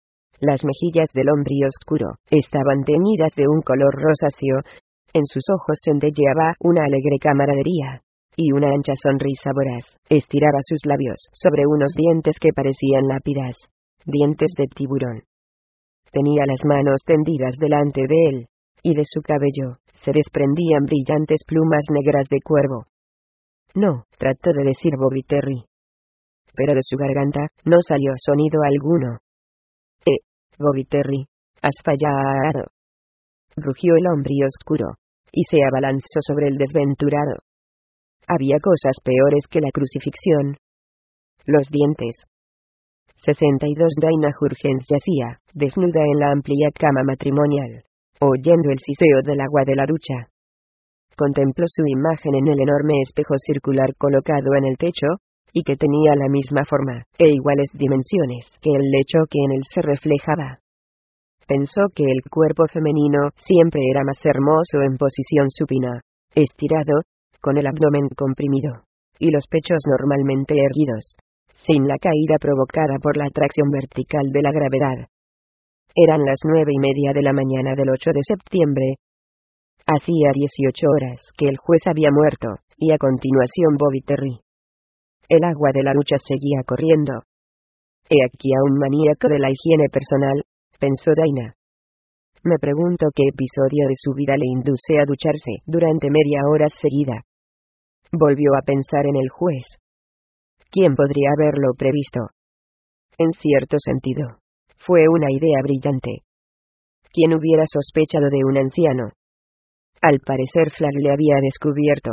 [SPEAKER 1] Las mejillas del hombre oscuro estaban teñidas de un color rosáceo, en sus ojos centelleaba una alegre camaradería, y una ancha sonrisa voraz estiraba sus labios sobre unos dientes que parecían lápidas, dientes de tiburón. Tenía las manos tendidas delante de él, y de su cabello se desprendían brillantes plumas negras de cuervo. No, trató de decir Bobby Terry. Pero de su garganta no salió sonido alguno. Eh, Bobby Terry, has fallado. Rugió el hombre oscuro, y se abalanzó sobre el desventurado. Había cosas peores que la crucifixión. Los dientes. sesenta y dos Dinah Hurgens yacía, desnuda en la amplia cama matrimonial, oyendo el siseo del agua de la ducha. Contempló su imagen en el enorme espejo circular colocado en el techo, y que tenía la misma forma, e iguales dimensiones que el lecho que en él se reflejaba. Pensó que el cuerpo femenino siempre era más hermoso en posición supina, estirado, con el abdomen comprimido, y los pechos normalmente erguidos, sin la caída provocada por la atracción vertical de la gravedad. Eran las nueve y media de la mañana del ocho de septiembre. Hacía dieciocho horas que el juez había muerto, y a continuación Bobby Terry. El agua de la ducha seguía corriendo. He aquí a un maníaco de la higiene personal, pensó Dinah. Me pregunto qué episodio de su vida le induce a ducharse durante media hora seguida. Volvió a pensar en el juez. ¿Quién podría haberlo previsto? En cierto sentido, fue una idea brillante. ¿Quién hubiera sospechado de un anciano? Al parecer Flash le había descubierto.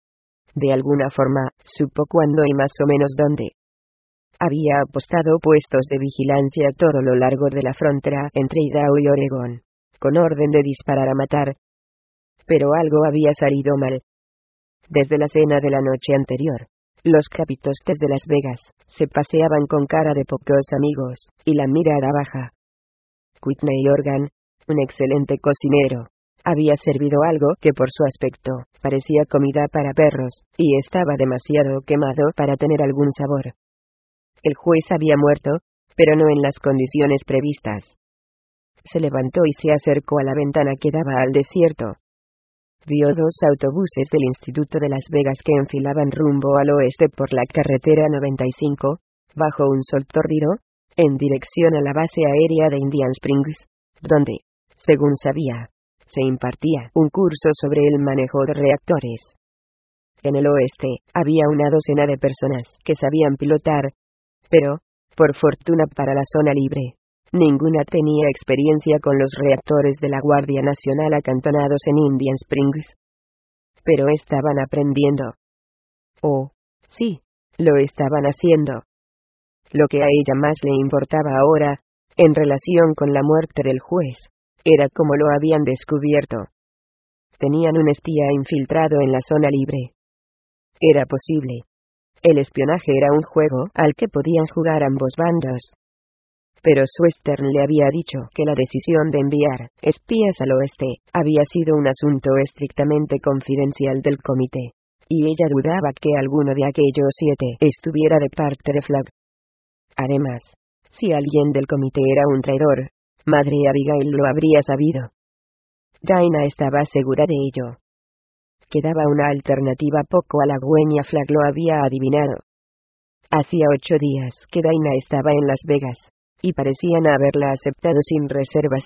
[SPEAKER 1] De alguna forma, supo cuándo y más o menos dónde. Había apostado puestos de vigilancia a todo lo largo de la frontera entre Idaho y Oregón, con orden de disparar a matar. Pero algo había salido mal. Desde la cena de la noche anterior, Los capitostes de Las Vegas se paseaban con cara de pocos amigos, y la mirada baja. Whitney Organ, un excelente cocinero, había servido algo que por su aspecto parecía comida para perros, y estaba demasiado quemado para tener algún sabor. El juez había muerto, pero no en las condiciones previstas. Se levantó y se acercó a la ventana que daba al desierto. Vio dos autobuses del Instituto de Las Vegas que enfilaban rumbo al oeste por la carretera noventa y cinco, bajo un sol tórrido, en dirección a la base aérea de Indian Springs, donde, según sabía, se impartía un curso sobre el manejo de reactores. En el oeste, había una docena de personas que sabían pilotar, pero, por fortuna para la zona libre, ninguna tenía experiencia con los reactores de la Guardia Nacional acantonados en Indian Springs. Pero estaban aprendiendo. Oh, sí, lo estaban haciendo. Lo que a ella más le importaba ahora, en relación con la muerte del juez, era cómo lo habían descubierto. Tenían un espía infiltrado en la zona libre. Era posible. El espionaje era un juego al que podían jugar ambos bandos. Pero Western le había dicho que la decisión de enviar espías al oeste había sido un asunto estrictamente confidencial del comité, y ella dudaba que alguno de aquellos siete estuviera de parte de Flagg. Además, si alguien del comité era un traidor, Madre Abigail lo habría sabido. Dinah estaba segura de ello. Quedaba una alternativa poco halagüeña. Flagg lo había adivinado. Hacía ocho días que Dinah estaba en Las Vegas, y parecían haberla aceptado sin reservas.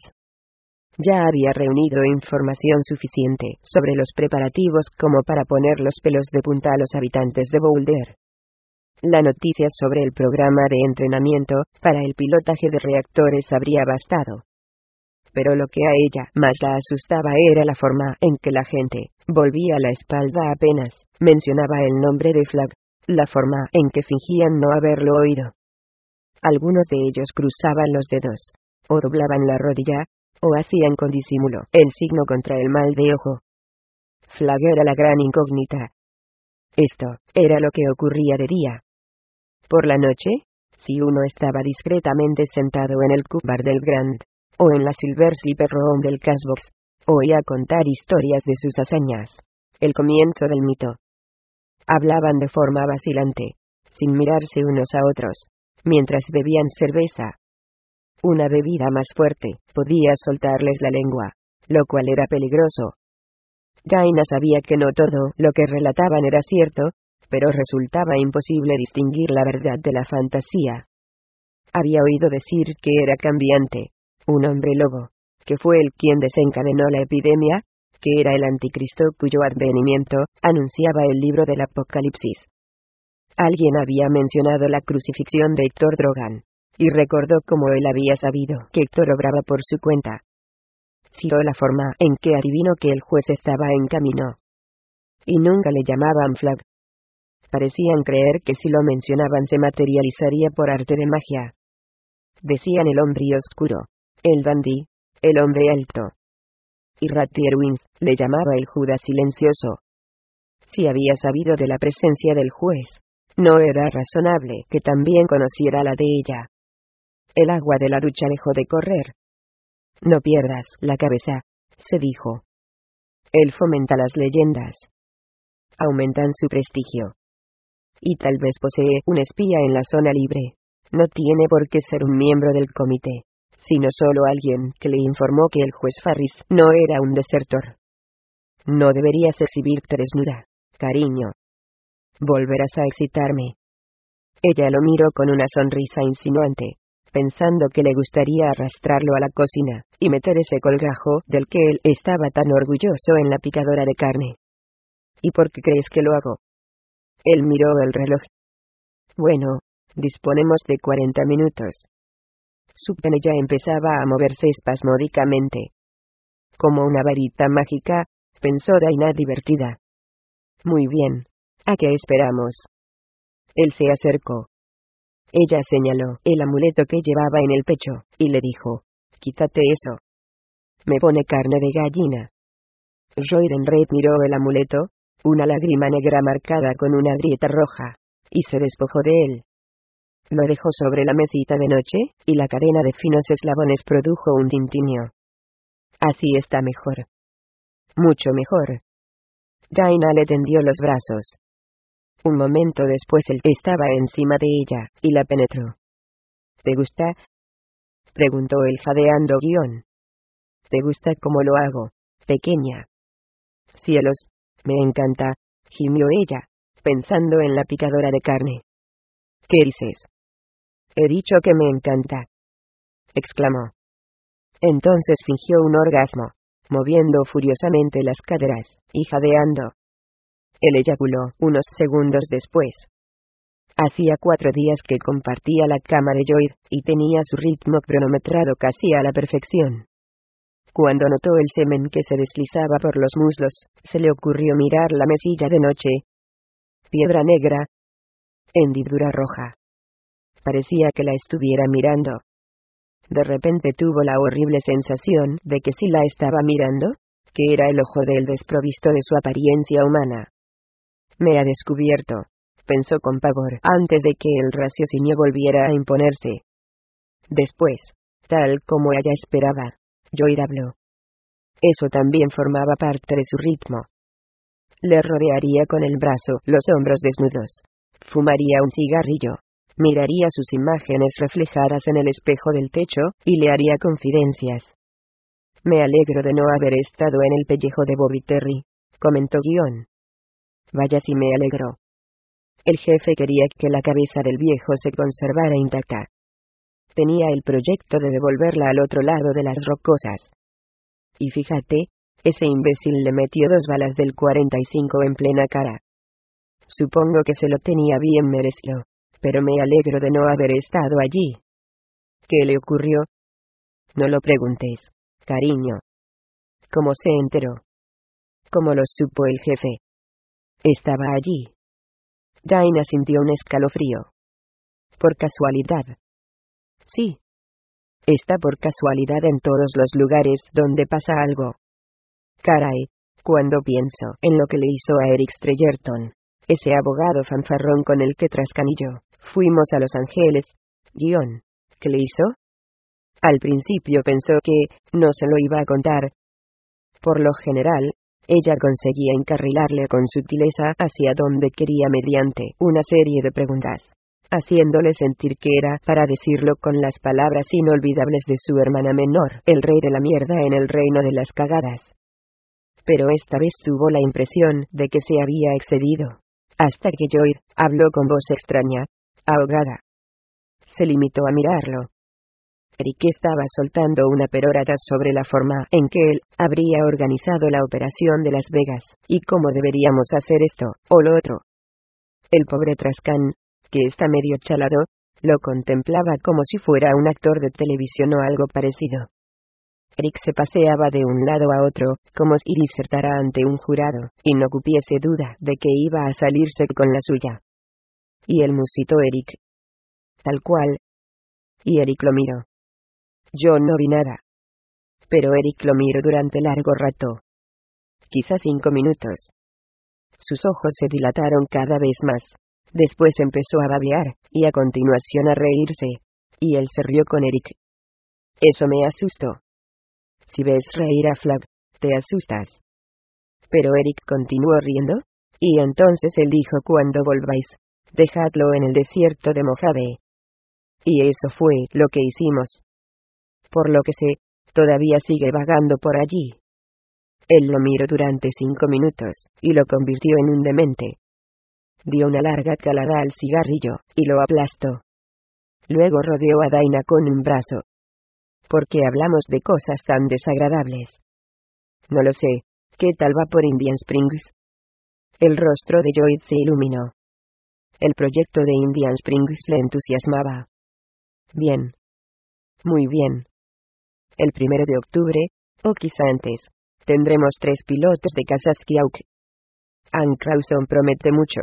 [SPEAKER 1] Ya había reunido información suficiente sobre los preparativos como para poner los pelos de punta a los habitantes de Boulder. La noticia sobre el programa de entrenamiento para el pilotaje de reactores habría bastado. Pero lo que a ella más la asustaba era la forma en que la gente volvía la espalda apenas mencionaba el nombre de Flagg, la forma en que fingían no haberlo oído. Algunos de ellos cruzaban los dedos, o doblaban la rodilla, o hacían con disimulo el signo contra el mal de ojo. Flagg era la gran incógnita. Esto era lo que ocurría de día. Por la noche, si uno estaba discretamente sentado en el Cup Bar del Grand, o en la Silver Slipper Room del Cashbox, oía contar historias de sus hazañas, el comienzo del mito. Hablaban de forma vacilante, sin mirarse unos a otros, mientras bebían cerveza. Una bebida más fuerte podía soltarles la lengua, lo cual era peligroso. Dinah sabía que no todo lo que relataban era cierto, pero resultaba imposible distinguir la verdad de la fantasía. Había oído decir que era cambiante, un hombre lobo, que fue el quien desencadenó la epidemia, que era el anticristo cuyo advenimiento anunciaba el libro del Apocalipsis. Alguien había mencionado la crucifixión de Héctor Drogan, y recordó cómo él había sabido que Héctor obraba por su cuenta. Citó la forma en que adivinó que el juez estaba en camino. Y nunca le llamaban Flagg. Parecían creer que si lo mencionaban se materializaría por arte de magia. Decían el hombre oscuro, el dandy, el hombre alto. Y Ratier Wins le llamaba el Judas silencioso. Si había sabido de la presencia del juez, no era razonable que también conociera la de ella. El agua de la ducha dejó de correr. No pierdas la cabeza, se dijo. Él fomenta las leyendas. Aumentan su prestigio. Y tal vez posee un espía en la zona libre. No tiene por qué ser un miembro del comité, sino solo alguien que le informó que el juez Farris no era un desertor. No deberías exhibirte desnuda, cariño. Volverás a excitarme. Ella lo miró con una sonrisa insinuante, pensando que le gustaría arrastrarlo a la cocina y meter ese colgajo del que él estaba tan orgulloso en la picadora de carne. ¿Y por qué crees que lo hago? Él miró el reloj. Bueno, disponemos de cuarenta minutos. Su pene ya empezaba a moverse espasmódicamente. Como una varita mágica, pensó Dinah divertida. Muy bien. ¿A qué esperamos? Él se acercó. Ella señaló el amuleto que llevaba en el pecho, y le dijo, quítate eso. Me pone carne de gallina. Royden Reid miró el amuleto, una lágrima negra marcada con una grieta roja, y se despojó de él. Lo dejó sobre la mesita de noche, y la cadena de finos eslabones produjo un tintinio. Así está mejor. Mucho mejor. Jaina le tendió los brazos. Un momento después él estaba encima de ella, y la penetró. ¿Te gusta? Preguntó él jadeando guión. ¿Te gusta cómo lo hago, pequeña? Cielos, me encanta, gimió ella, pensando en la picadora de carne. ¿Qué dices? He dicho que me encanta, exclamó. Entonces fingió un orgasmo, moviendo furiosamente las caderas, y jadeando. Él eyaculó unos segundos después. Hacía cuatro días que compartía la cama de Lloyd, y tenía su ritmo cronometrado casi a la perfección. Cuando notó el semen que se deslizaba por los muslos, se le ocurrió mirar la mesilla de noche. Piedra negra. Hendidura roja. Parecía que la estuviera mirando. De repente tuvo la horrible sensación de que sí la estaba mirando, que era el ojo de él desprovisto de su apariencia humana. Me ha descubierto, pensó con pavor, antes de que el raciocinio volviera a imponerse. Después, tal como ella esperaba, Lloyd habló. Eso también formaba parte de su ritmo. Le rodearía con el brazo los hombros desnudos. Fumaría un cigarrillo. Miraría sus imágenes reflejadas en el espejo del techo, y le haría confidencias. Me alegro de no haber estado en el pellejo de Bobby Terry, comentó guión. Vaya si me alegro. El jefe quería que la cabeza del viejo se conservara intacta. Tenía el proyecto de devolverla al otro lado de las rocosas. Y fíjate, ese imbécil le metió dos balas del cuarenta y cinco en plena cara. Supongo que se lo tenía bien merecido, pero me alegro de no haber estado allí. ¿Qué le ocurrió? No lo preguntes, cariño. ¿Cómo se enteró? ¿Cómo lo supo el jefe? Estaba allí. Jaina sintió un escalofrío. ¿Por casualidad? Sí. Está por casualidad en todos los lugares donde pasa algo. Caray, cuando pienso en lo que le hizo a Eric Strellerton, ese abogado fanfarrón con el que Trascan y yo fuimos a Los Ángeles, guión, ¿qué le hizo? Al principio pensó que no se lo iba a contar. Por lo general, ella conseguía encarrilarle con sutileza hacia donde quería mediante una serie de preguntas, haciéndole sentir que era para decirlo con las palabras inolvidables de su hermana menor, el rey de la mierda en el reino de las cagadas. Pero esta vez tuvo la impresión de que se había excedido, hasta que Lloyd habló con voz extraña, ahogada. Se limitó a mirarlo. Eric estaba soltando una perorata sobre la forma en que él habría organizado la operación de Las Vegas, y cómo deberíamos hacer esto, o lo otro. El pobre Trascan, que está medio chalado, lo contemplaba como si fuera un actor de televisión o algo parecido. Eric se paseaba de un lado a otro, como si disertara ante un jurado, y no cupiese duda de que iba a salirse con la suya. Y él musitó Eric. Tal cual. Y Eric lo miró. Yo no vi nada. Pero Eric lo miró durante largo rato. Quizá cinco minutos. Sus ojos se dilataron cada vez más. Después empezó a babear, y a continuación a reírse. Y él se rió con Eric. Eso me asustó. Si ves reír a Flagg, te asustas. Pero Eric continuó riendo, y entonces él dijo: cuando volváis, dejadlo en el desierto de Mojave. Y eso fue lo que hicimos. Por lo que sé, todavía sigue vagando por allí. Él lo miró durante cinco minutos, y lo convirtió en un demente. Dio una larga calada al cigarrillo, y lo aplastó. Luego rodeó a Daina con un brazo. ¿Por qué hablamos de cosas tan desagradables? No lo sé. ¿Qué tal va por Indian Springs? El rostro de Lloyd se iluminó. El proyecto de Indian Springs le entusiasmaba. Bien. Muy bien. El primero de octubre, o quizá antes, tendremos tres pilotos de Kazaskiauk. Ann Crowson promete mucho.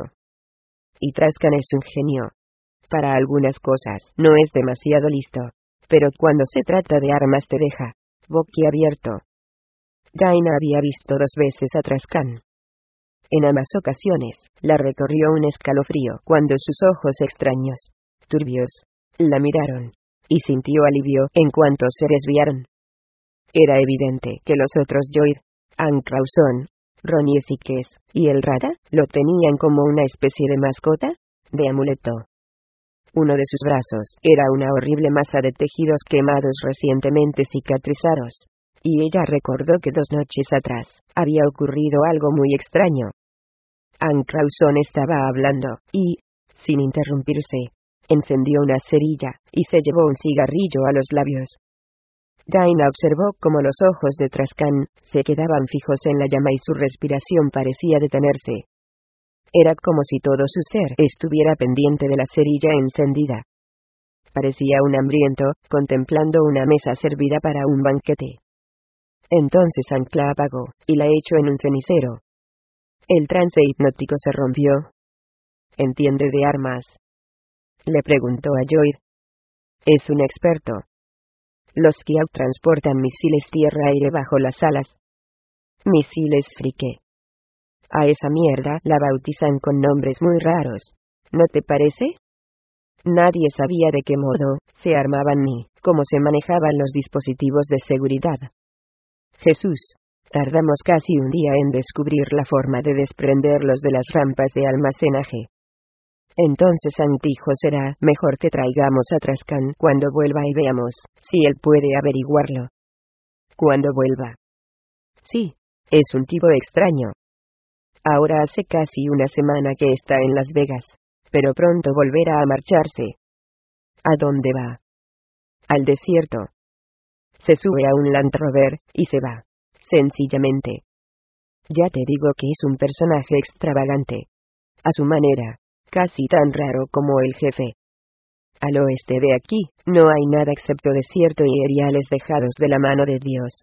[SPEAKER 1] Y Trascan es un genio. Para algunas cosas no es demasiado listo, pero cuando se trata de armas te deja boquiabierto. Jaina había visto dos veces a Trascan. En ambas ocasiones, la recorrió un escalofrío cuando sus ojos extraños, turbios, la miraron, y sintió alivio en cuanto se desviaron. Era evidente que los otros Lloyd, Ann Clauson, Ronnie Sikes y el Rata lo tenían como una especie de mascota, de amuleto. Uno de sus brazos era una horrible masa de tejidos quemados recientemente cicatrizados, y ella recordó que dos noches atrás había ocurrido algo muy extraño. Ann Clauson estaba hablando, y, sin interrumpirse, encendió una cerilla, y se llevó un cigarrillo a los labios. Dinah observó cómo los ojos de Trascan se quedaban fijos en la llama y su respiración parecía detenerse. Era como si todo su ser estuviera pendiente de la cerilla encendida. Parecía un hambriento, contemplando una mesa servida para un banquete. Entonces Ank la apagó, y la echó en un cenicero. El trance hipnótico se rompió. ¿Entiende de armas?, le preguntó a Lloyd. Es un experto. Los Kiau transportan misiles tierra-aire bajo las alas. Misiles Frike. A esa mierda la bautizan con nombres muy raros, ¿no te parece? Nadie sabía de qué modo se armaban ni cómo se manejaban los dispositivos de seguridad. Jesús, tardamos casi un día en descubrir la forma de desprenderlos de las rampas de almacenaje. Entonces Ank dijo será mejor que traigamos a Trascan cuando vuelva y veamos si él puede averiguarlo. ¿Cuándo vuelva? Sí, es un tipo extraño. Ahora hace casi una semana que está en Las Vegas, pero pronto volverá a marcharse. ¿A dónde va? Al desierto. Se sube a un Land Rover, y se va. Sencillamente. Ya te digo que es un personaje extravagante. A su manera, casi tan raro como el jefe. Al oeste de aquí, no hay nada excepto desierto y eriales dejados de la mano de Dios.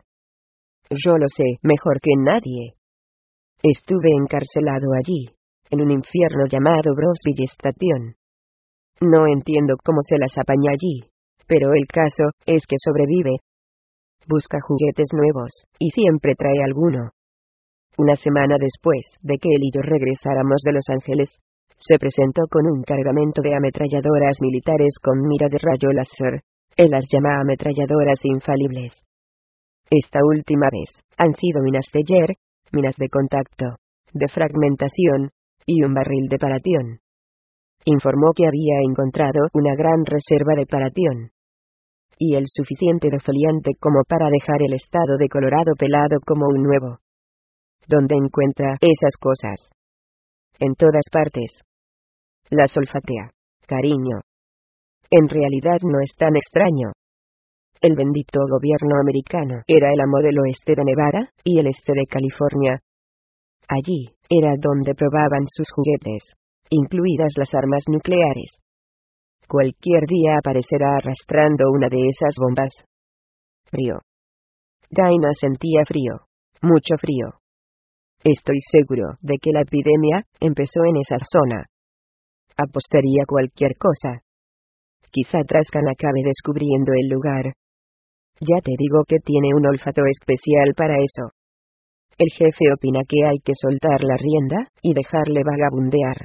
[SPEAKER 1] Yo lo sé mejor que nadie. Estuve encarcelado allí, en un infierno llamado Brosville Station. No entiendo cómo se las apaña allí, pero el caso es que sobrevive. Busca juguetes nuevos, y siempre trae alguno. Una semana después de que él y yo regresáramos de Los Ángeles, se presentó con un cargamento de ametralladoras militares con mira de rayo láser. Él las llama ametralladoras infalibles. Esta última vez, han sido minas de Yer, minas de contacto, de fragmentación, y un barril de paratión. Informó que había encontrado una gran reserva de paratión. Y el suficiente de foliante como para dejar el estado de Colorado pelado como un nuevo. ¿Dónde encuentra esas cosas? En todas partes. Las olfatea, cariño. En realidad no es tan extraño. El bendito gobierno americano era el amo del oeste de Nevada, y el este de California. Allí, era donde probaban sus juguetes, incluidas las armas nucleares. Cualquier día aparecerá arrastrando una de esas bombas. Frío. Dinah sentía frío. Mucho frío. Estoy seguro de que la epidemia empezó en esa zona. Apostaría cualquier cosa. Quizá Trascan acabe descubriendo el lugar. Ya te digo que tiene un olfato especial para eso. El jefe opina que hay que soltar la rienda y dejarle vagabundear.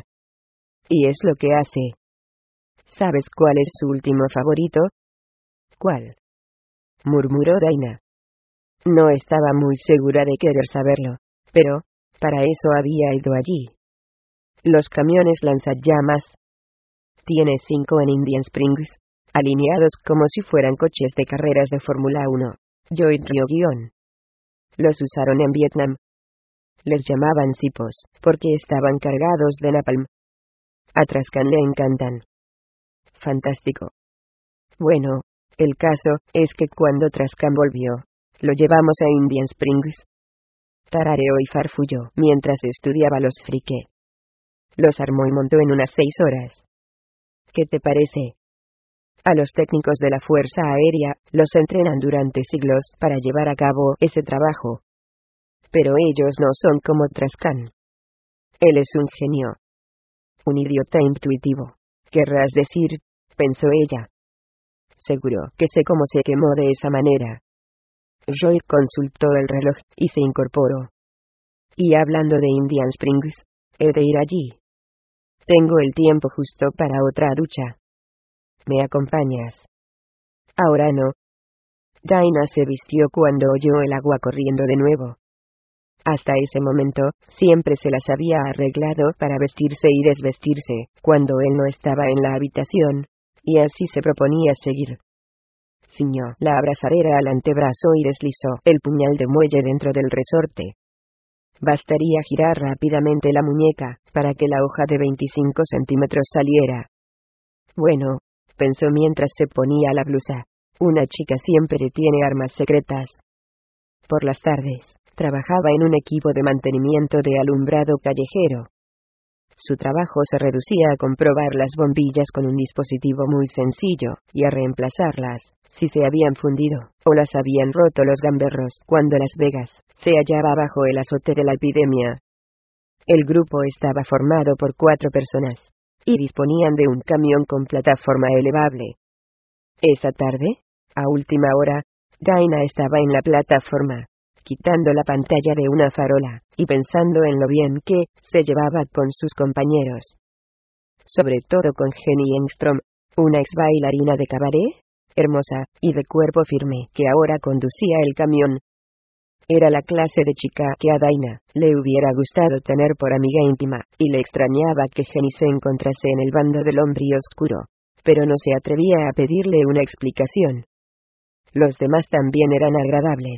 [SPEAKER 1] Y es lo que hace. ¿Sabes cuál es su último favorito? ¿Cuál? Murmuró Dinah. No estaba muy segura de querer saberlo, pero, para eso había ido allí. Los camiones lanzallamas. Tiene cinco en Indian Springs, alineados como si fueran coches de carreras de Fórmula uno. Lloyd rió guión. Los usaron en Vietnam. Les llamaban cipos, porque estaban cargados de napalm. A Trascan le encantan. Fantástico. Bueno, el caso es que cuando Trascan volvió, lo llevamos a Indian Springs. Tarareó y farfulló mientras estudiaba los Frike. Los armó y montó en unas seis horas. ¿Qué te parece? A los técnicos de la Fuerza Aérea los entrenan durante siglos para llevar a cabo ese trabajo. Pero ellos no son como Trascan. Él es un genio. Un idiota intuitivo. Querrás decir, pensó ella. Seguro que sé cómo se quemó de esa manera. Joy consultó el reloj y se incorporó. Y hablando de Indian Springs, he de ir allí. Tengo el tiempo justo para otra ducha. ¿Me acompañas? Ahora no. Dinah se vistió cuando oyó el agua corriendo de nuevo. Hasta ese momento, siempre se las había arreglado para vestirse y desvestirse, cuando él no estaba en la habitación, y así se proponía seguir. Ciñó la abrazadera al antebrazo y deslizó el puñal de muelle dentro del resorte. Bastaría girar rápidamente la muñeca, para que la hoja de veinticinco centímetros saliera. Bueno, pensó mientras se ponía la blusa, una chica siempre tiene armas secretas. Por las tardes, trabajaba en un equipo de mantenimiento de alumbrado callejero. Su trabajo se reducía a comprobar las bombillas con un dispositivo muy sencillo, y a reemplazarlas, si se habían fundido, o las habían roto los gamberros, cuando Las Vegas se hallaba bajo el azote de la epidemia. El grupo estaba formado por cuatro personas, y disponían de un camión con plataforma elevable. Esa tarde, a última hora, Dinah estaba en la plataforma, quitando la pantalla de una farola, y pensando en lo bien que se llevaba con sus compañeros. Sobre todo con Jenny Engstrom, una ex bailarina de cabaret, hermosa, y de cuerpo firme, que ahora conducía el camión. Era la clase de chica que a Dinah le hubiera gustado tener por amiga íntima, y le extrañaba que Jenny se encontrase en el bando del hombre oscuro, pero no se atrevía a pedirle una explicación. Los demás también eran agradables.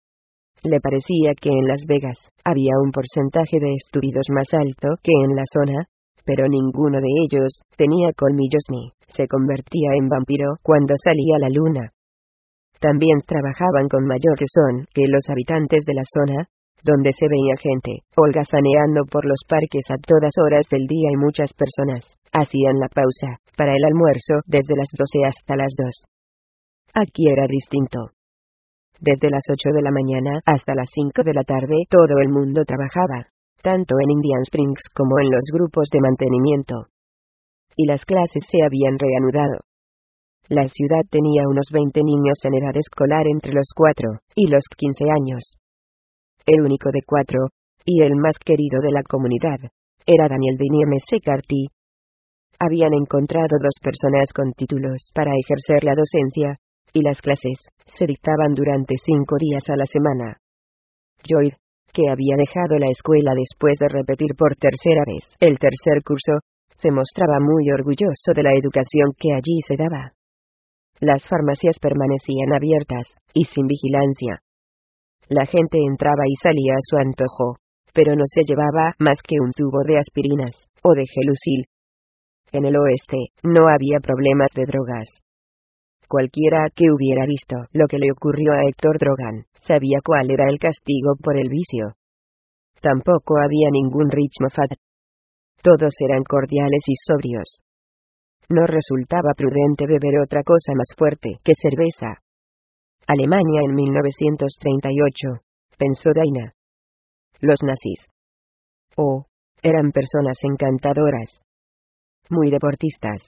[SPEAKER 1] Le parecía que en Las Vegas había un porcentaje de estúpidos más alto que en la zona, pero ninguno de ellos tenía colmillos ni se convertía en vampiro cuando salía la luna. También trabajaban con mayor tesón que los habitantes de la zona, donde se veía gente holgazaneando por los parques a todas horas del día y muchas personas hacían la pausa para el almuerzo desde las doce hasta las dos. Aquí era distinto. Desde las ocho de la mañana hasta las cinco de la tarde todo el mundo trabajaba, tanto en Indian Springs como en los grupos de mantenimiento. Y las clases se habían reanudado. La ciudad tenía unos veinte niños en edad escolar entre los cuatro y los quince años. El único de cuatro, y el más querido de la comunidad, era Daniel Dinier McCarthy. Habían encontrado dos personas con títulos para ejercer la docencia, y las clases se dictaban durante cinco días a la semana. Lloyd, que había dejado la escuela después de repetir por tercera vez el tercer curso, se mostraba muy orgulloso de la educación que allí se daba. Las farmacias permanecían abiertas, y sin vigilancia. La gente entraba y salía a su antojo, pero no se llevaba más que un tubo de aspirinas, o de gelusil. En el oeste, no había problemas de drogas. Cualquiera que hubiera visto lo que le ocurrió a Héctor Drogan, sabía cuál era el castigo por el vicio. Tampoco había ningún Rich Moffat. Todos eran cordiales y sobrios. No resultaba prudente beber otra cosa más fuerte que cerveza. Alemania en mil novecientos treinta y ocho, pensó Dinah. Los nazis. Oh, eran personas encantadoras. Muy deportistas.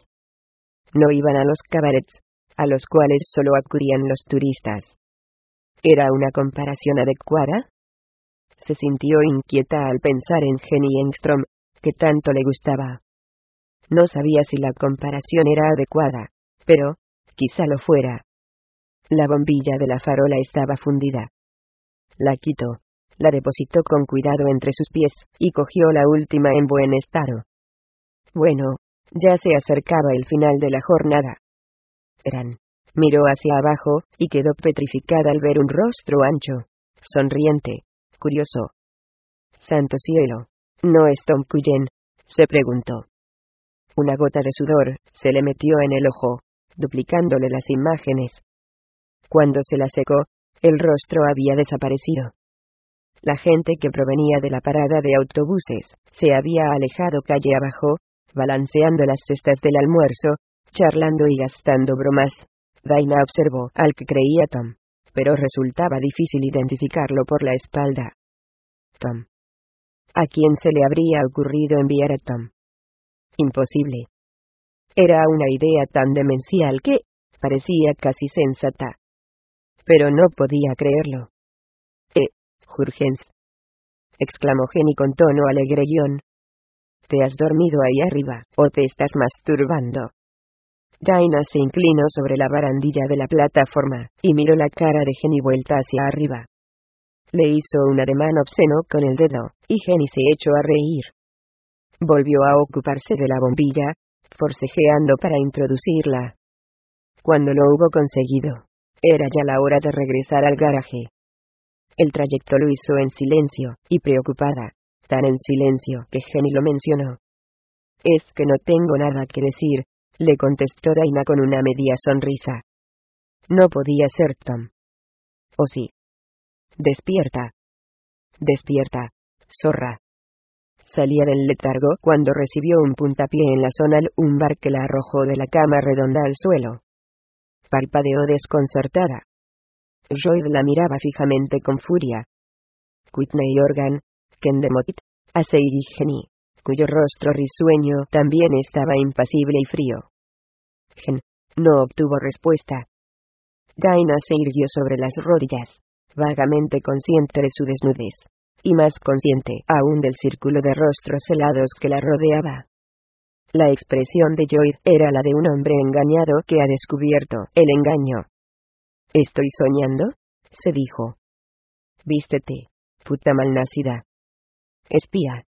[SPEAKER 1] No iban a los cabarets, a los cuales solo acudían los turistas. ¿Era una comparación adecuada? Se sintió inquieta al pensar en Jenny Engstrom, que tanto le gustaba. No sabía si la comparación era adecuada, pero quizá lo fuera. La bombilla de la farola estaba fundida. La quitó, la depositó con cuidado entre sus pies, y cogió la última en buen estado. Bueno, ya se acercaba el final de la jornada. Eran. Miró hacia abajo, y quedó petrificada al ver un rostro ancho, sonriente, curioso. Santo cielo, ¿no es Tom Cullen?, se preguntó. Una gota de sudor se le metió en el ojo, duplicándole las imágenes. Cuando se la secó, el rostro había desaparecido. La gente que provenía de la parada de autobuses se había alejado calle abajo, balanceando las cestas del almuerzo, charlando y gastando bromas. Dinah observó al que creía Tom, pero resultaba difícil identificarlo por la espalda. Tom. ¿A quién se le habría ocurrido enviar a Tom? Imposible. Era una idea tan demencial que parecía casi sensata. Pero no podía creerlo. Eh, Jurgens. exclamó Jenny con tono alegre. Guión. ¿Te has dormido ahí arriba, o te estás masturbando? Dinah se inclinó sobre la barandilla de la plataforma, y miró la cara de Jenny vuelta hacia arriba. Le hizo un ademán obsceno con el dedo, y Jenny se echó a reír. Volvió a ocuparse de la bombilla, forcejeando para introducirla. Cuando lo hubo conseguido, era ya la hora de regresar al garaje. El trayecto lo hizo en silencio, y preocupada, tan en silencio que Jenny lo mencionó. «Es que no tengo nada que decir», le contestó Dinah con una media sonrisa. No podía ser Tom. ¿O sí? Despierta. Despierta, zorra. Salía del letargo cuando recibió un puntapié en la zona lumbar que la arrojó de la cama redonda al suelo. Parpadeó desconcertada. Lloyd la miraba fijamente con furia. Whitney Organ, Ken DeMott, a Sadie Jenny, cuyo rostro risueño también estaba impasible y frío. Jen no obtuvo respuesta. Dinah se irguió sobre las rodillas, vagamente consciente de su desnudez, y más consciente aún del círculo de rostros helados que la rodeaba. La expresión de Lloyd era la de un hombre engañado que ha descubierto el engaño. «¿Estoy soñando?», se dijo. «Vístete, puta malnacida. Espía».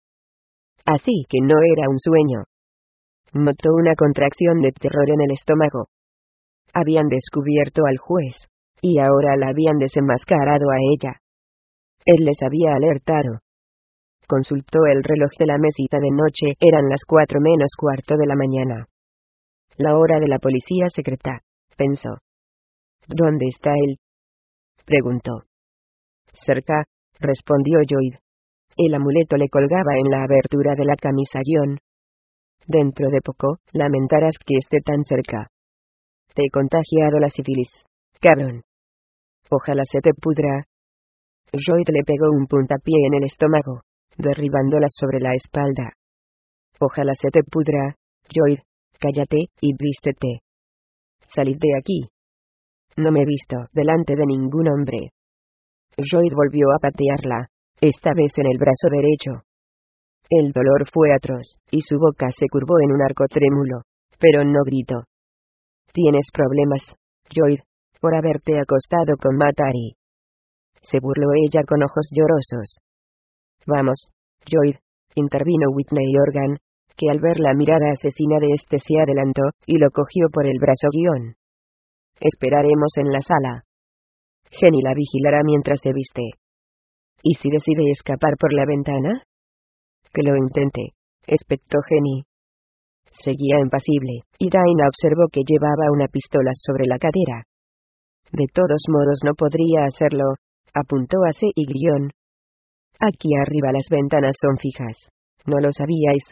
[SPEAKER 1] Así que no era un sueño. Notó una contracción de terror en el estómago. Habían descubierto al juez, y ahora la habían desenmascarado a ella. Él les había alertado. Consultó el reloj de la mesita de noche, eran las cuatro menos cuarto de la mañana. La hora de la policía secreta, pensó. ¿Dónde está él?, preguntó. Cerca, respondió Lloyd. El amuleto le colgaba en la abertura de la camisa. Guión. Dentro de poco, lamentarás que esté tan cerca. Te he contagiado la sífilis, cabrón. Ojalá se te pudra. Lloyd le pegó un puntapié en el estómago, derribándola sobre la espalda. Ojalá se te pudra, Lloyd, cállate, y vístete. Salid de aquí. No me he visto delante de ningún hombre. Lloyd volvió a patearla, esta vez en el brazo derecho. El dolor fue atroz, y su boca se curvó en un arco trémulo, pero no gritó. Tienes problemas, Lloyd, por haberte acostado con Matari. Se burló ella con ojos llorosos. Vamos, Lloyd, intervino Whitney Organ, que al ver la mirada asesina de este se adelantó, y lo cogió por el brazo. Guión. Esperaremos en la sala. Jenny la vigilará mientras se viste. ¿Y si decide escapar por la ventana? Que lo intente, espetó Jenny. Seguía impasible, y Dinah observó que llevaba una pistola sobre la cadera. De todos modos no podría hacerlo, apuntó a C. y guión. Aquí arriba las ventanas son fijas, ¿no lo sabíais?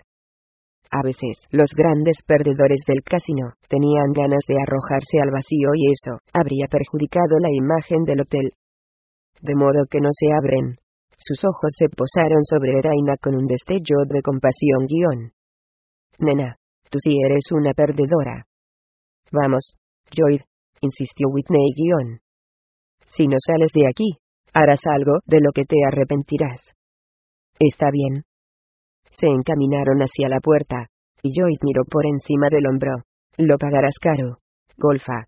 [SPEAKER 1] A veces, los grandes perdedores del casino tenían ganas de arrojarse al vacío y eso habría perjudicado la imagen del hotel. De modo que no se abren. Sus ojos se posaron sobre Dinah con un destello de compasión. Guión. Nena, tú sí eres una perdedora. Vamos, Lloyd, insistió Whitney. Guión. Si no sales de aquí, harás algo de lo que te arrepentirás. Está bien. Se encaminaron hacia la puerta, y Lloyd miró por encima del hombro. Lo pagarás caro, golfa.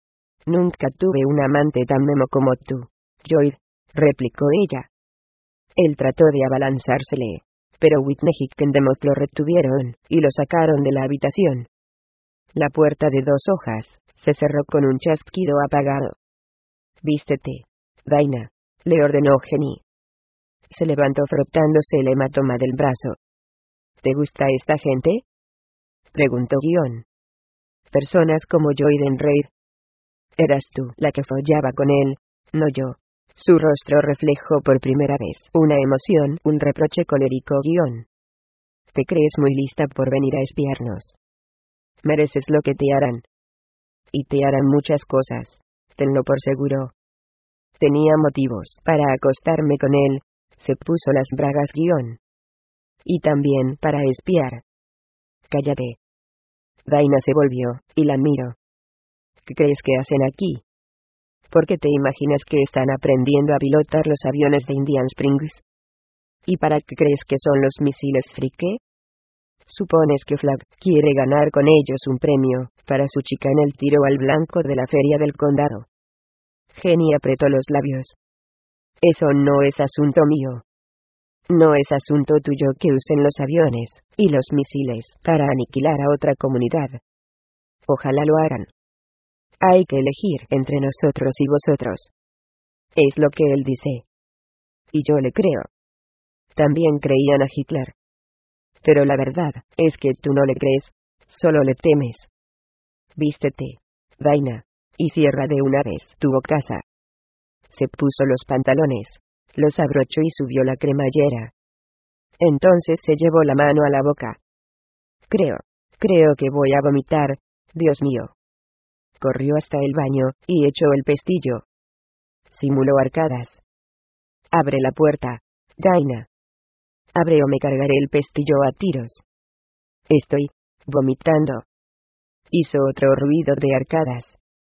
[SPEAKER 1] Nunca tuve un amante tan memo como tú, Lloyd, replicó ella. Él trató de abalanzársele, pero Whitney y Ken DeMott lo retuvieron, y lo sacaron de la habitación. La puerta de dos hojas se cerró con un chasquido apagado. Vístete, Dinah, le ordenó Jenny. Se levantó frotándose el hematoma del brazo. ¿Te gusta esta gente?, preguntó Guión. Personas como Lloyd en Reid. Eras tú la que follaba con él, no yo. Su rostro reflejó por primera vez una emoción, un reproche colérico. Guión. Te crees muy lista por venir a espiarnos. Mereces lo que te harán. Y te harán muchas cosas, tenlo por seguro. Tenía motivos para acostarme con él, se puso las bragas. Guión. Y también para espiar. Cállate. Dinah se volvió, y la miró. ¿Qué crees que hacen aquí? ¿Por qué te imaginas que están aprendiendo a pilotar los aviones de Indian Springs? ¿Y para qué crees que son los misiles Frike? Supones que Flag quiere ganar con ellos un premio para su chica en el tiro al blanco de la feria del condado. Jenny apretó los labios. Eso no es asunto mío. No es asunto tuyo que usen los aviones y los misiles para aniquilar a otra comunidad. Ojalá lo hagan. Hay que elegir entre nosotros y vosotros. Es lo que él dice. Y yo le creo. También creían a Hitler. Pero la verdad es que tú no le crees, solo le temes. Vístete, Daina, y cierra de una vez tu bocaza. Se puso los pantalones, los abrochó y subió la cremallera. Entonces se llevó la mano a la boca. Creo, creo que voy a vomitar, Dios mío. Corrió hasta el baño y echó el pestillo. Simuló arcadas. Abre la puerta, Daina. Abre o me cargaré el pestillo a tiros. Estoy vomitando. Hizo otro ruido de arcadas.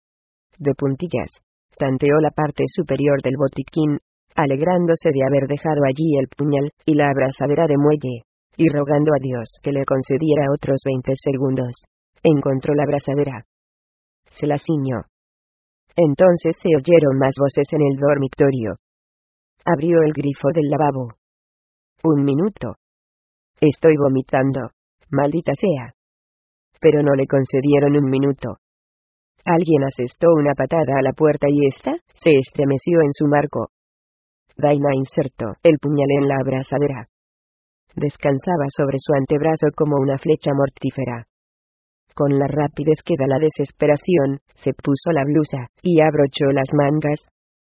[SPEAKER 1] De puntillas, tanteó la parte superior del botiquín, alegrándose de haber dejado allí el puñal y la abrazadera de muelle, y rogando a Dios que le concediera otros veinte segundos. Encontró la abrazadera. Se la ciñó. Entonces se oyeron más voces en el dormitorio. Abrió el grifo del lavabo. Un minuto. Estoy vomitando. Maldita sea. Pero no le concedieron un minuto. Alguien asestó una patada a la puerta y ésta se estremeció en su marco. Daina insertó el puñal en la abrazadera. Descansaba sobre su antebrazo como una flecha mortífera. Con la rapidez que da la desesperación, se puso la blusa y abrochó las mangas.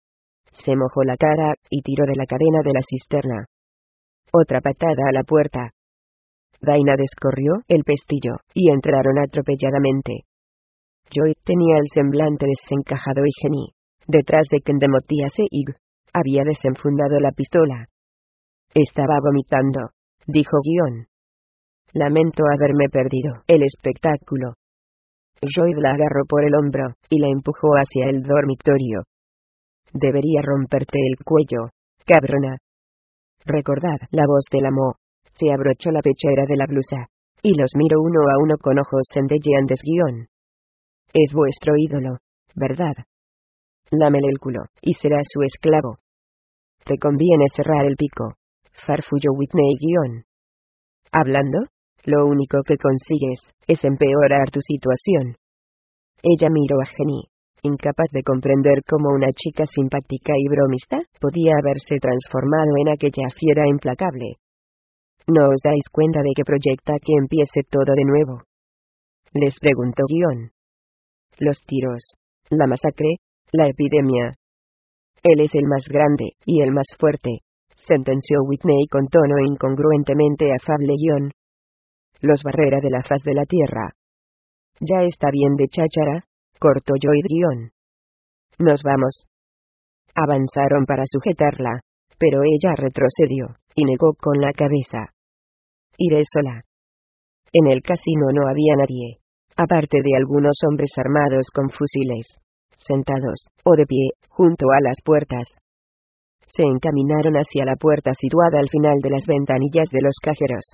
[SPEAKER 1] Se mojó la cara y tiró de la cadena de la cisterna. Otra patada a la puerta. Daina descorrió el pestillo y entraron atropelladamente. Joy tenía el semblante desencajado y Jenny, detrás de Kendemotia Seig, había desenfundado la pistola. Estaba vomitando, dijo Guion. Lamento haberme perdido el espectáculo. Joy la agarró por el hombro y la empujó hacia el dormitorio. Debería romperte el cuello, cabrona. Recordad la voz del amo. Se abrochó la pechera de la blusa, y los miró uno a uno con ojos centelleantes. Guión. Es vuestro ídolo, ¿verdad? Lámele el culo, y será su esclavo. Te conviene cerrar el pico, farfulló Whitney. Guión. Hablando, lo único que consigues es empeorar tu situación. Ella miró a Jenny, incapaz de comprender cómo una chica simpática y bromista podía haberse transformado en aquella fiera implacable. ¿No os dais cuenta de que proyecta que empiece todo de nuevo? Les preguntó Guión. Los tiros, la masacre, la epidemia. Él es el más grande y el más fuerte, sentenció Whitney con tono incongruentemente afable. Guión. Los barrera de la faz de la tierra. Ya está bien de cháchara, cortó Joy. Guión. Nos vamos. Avanzaron para sujetarla, pero ella retrocedió y negó con la cabeza. Iré sola. En el casino no había nadie, aparte de algunos hombres armados con fusiles, sentados o de pie junto a las puertas. Se encaminaron hacia la puerta situada al final de las ventanillas de los cajeros.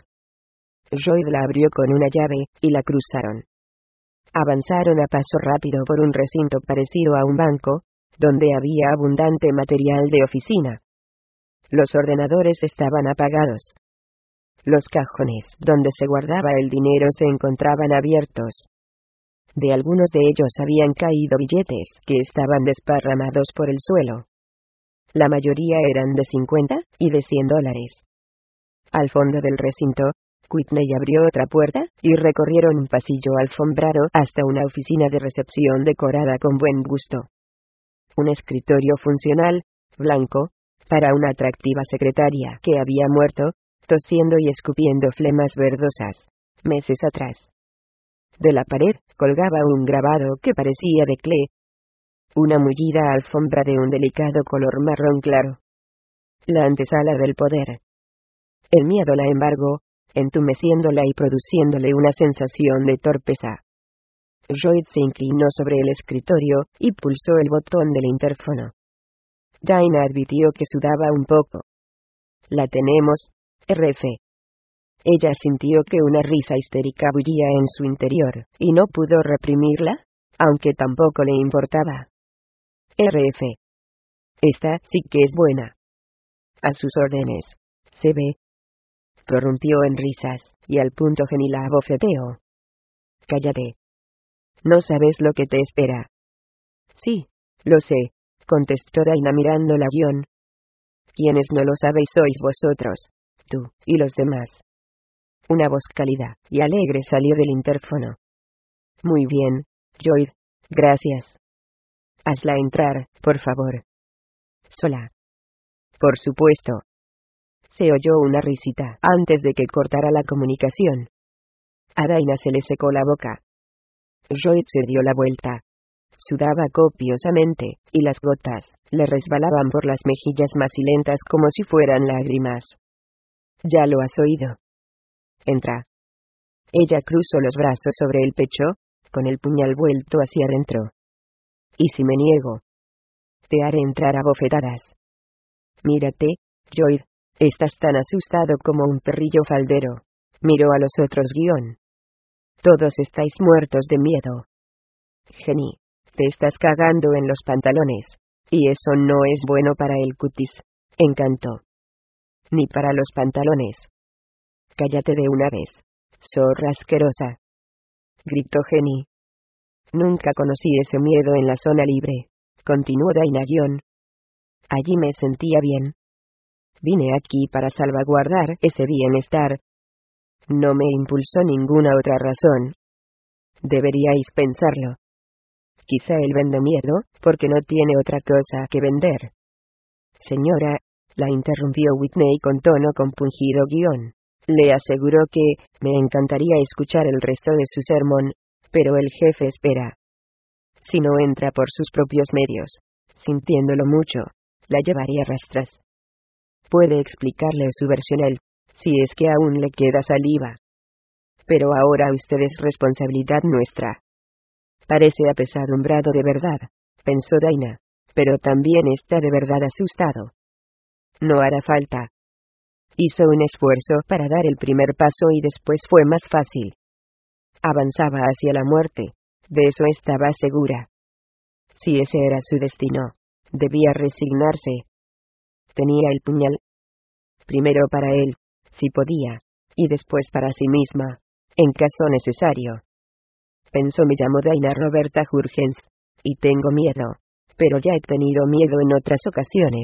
[SPEAKER 1] Joy la abrió con una llave y la cruzaron. Avanzaron a paso rápido por un recinto parecido a un banco, donde había abundante material de oficina. Los ordenadores estaban apagados. Los cajones donde se guardaba el dinero se encontraban abiertos. De algunos de ellos habían caído billetes que estaban desparramados por el suelo. La mayoría eran de cincuenta y de cien dólares. Al fondo del recinto, Whitney abrió otra puerta y recorrieron un pasillo alfombrado hasta una oficina de recepción decorada con buen gusto. Un escritorio funcional, blanco, para una atractiva secretaria que había muerto, tosiendo y escupiendo flemas verdosas, meses atrás. De la pared colgaba un grabado que parecía de Klee. Una mullida alfombra de un delicado color marrón claro. La antesala del poder. El miedo la embargó, entumeciéndola y produciéndole una sensación de torpeza. Joy se inclinó sobre el escritorio y pulsó el botón del interfono. Daina advirtió que sudaba un poco. La tenemos, R F. Ella sintió que una risa histérica bullía en su interior, y no pudo reprimirla, aunque tampoco le importaba. R F. Esta sí que es buena. A sus órdenes. Se ve. Prorrumpió en risas, y al punto Jenny la abofeteó. Cállate. No sabes lo que te espera. Sí, lo sé, contestó Daina mirando la guión. Quienes no lo sabéis sois vosotros, tú, y los demás. Una voz cálida y alegre salió del interfono. Muy bien, Lloyd, gracias. Hazla entrar, por favor. Sola. Por supuesto. Se oyó una risita antes de que cortara la comunicación. A Daina se le secó la boca. Lloyd se dio la vuelta. Sudaba copiosamente, y las gotas le resbalaban por las mejillas macilentas como si fueran lágrimas. Ya lo has oído. Entra. Ella cruzó los brazos sobre el pecho, con el puñal vuelto hacia adentro. ¿Y si me niego? Te haré entrar a bofetadas. Mírate, Lloyd, estás tan asustado como un perrillo faldero. Miró a los otros guión. Todos estáis muertos de miedo. Jenny, te estás cagando en los pantalones, y eso no es bueno para el cutis, encantó. Ni para los pantalones. Cállate de una vez, zorra asquerosa. Gritó Jenny. Nunca conocí ese miedo en la zona libre, continuó Daina guión. Allí me sentía bien. Vine aquí para salvaguardar ese bienestar. No me impulsó ninguna otra razón. Deberíais pensarlo. Quizá él vende miedo, porque no tiene otra cosa que vender. Señora, la interrumpió Whitney con tono compungido guión. Le aseguró que, me encantaría escuchar el resto de su sermón, pero el jefe espera. Si no entra por sus propios medios, sintiéndolo mucho, la llevaría a rastras. Puede explicarle su versión él, si es que aún le queda saliva. Pero ahora usted es responsabilidad nuestra. Parece apesadumbrado de verdad, pensó Daina, pero también está de verdad asustado. No hará falta. Hizo un esfuerzo para dar el primer paso y después fue más fácil. Avanzaba hacia la muerte, de eso estaba segura. Si ese era su destino, debía resignarse. Tenía el puñal. Primero para él, si podía, y después para sí misma, en caso necesario. Pensó me llamo Daina Roberta Jurgens, y tengo miedo, pero ya he tenido miedo en otras ocasiones.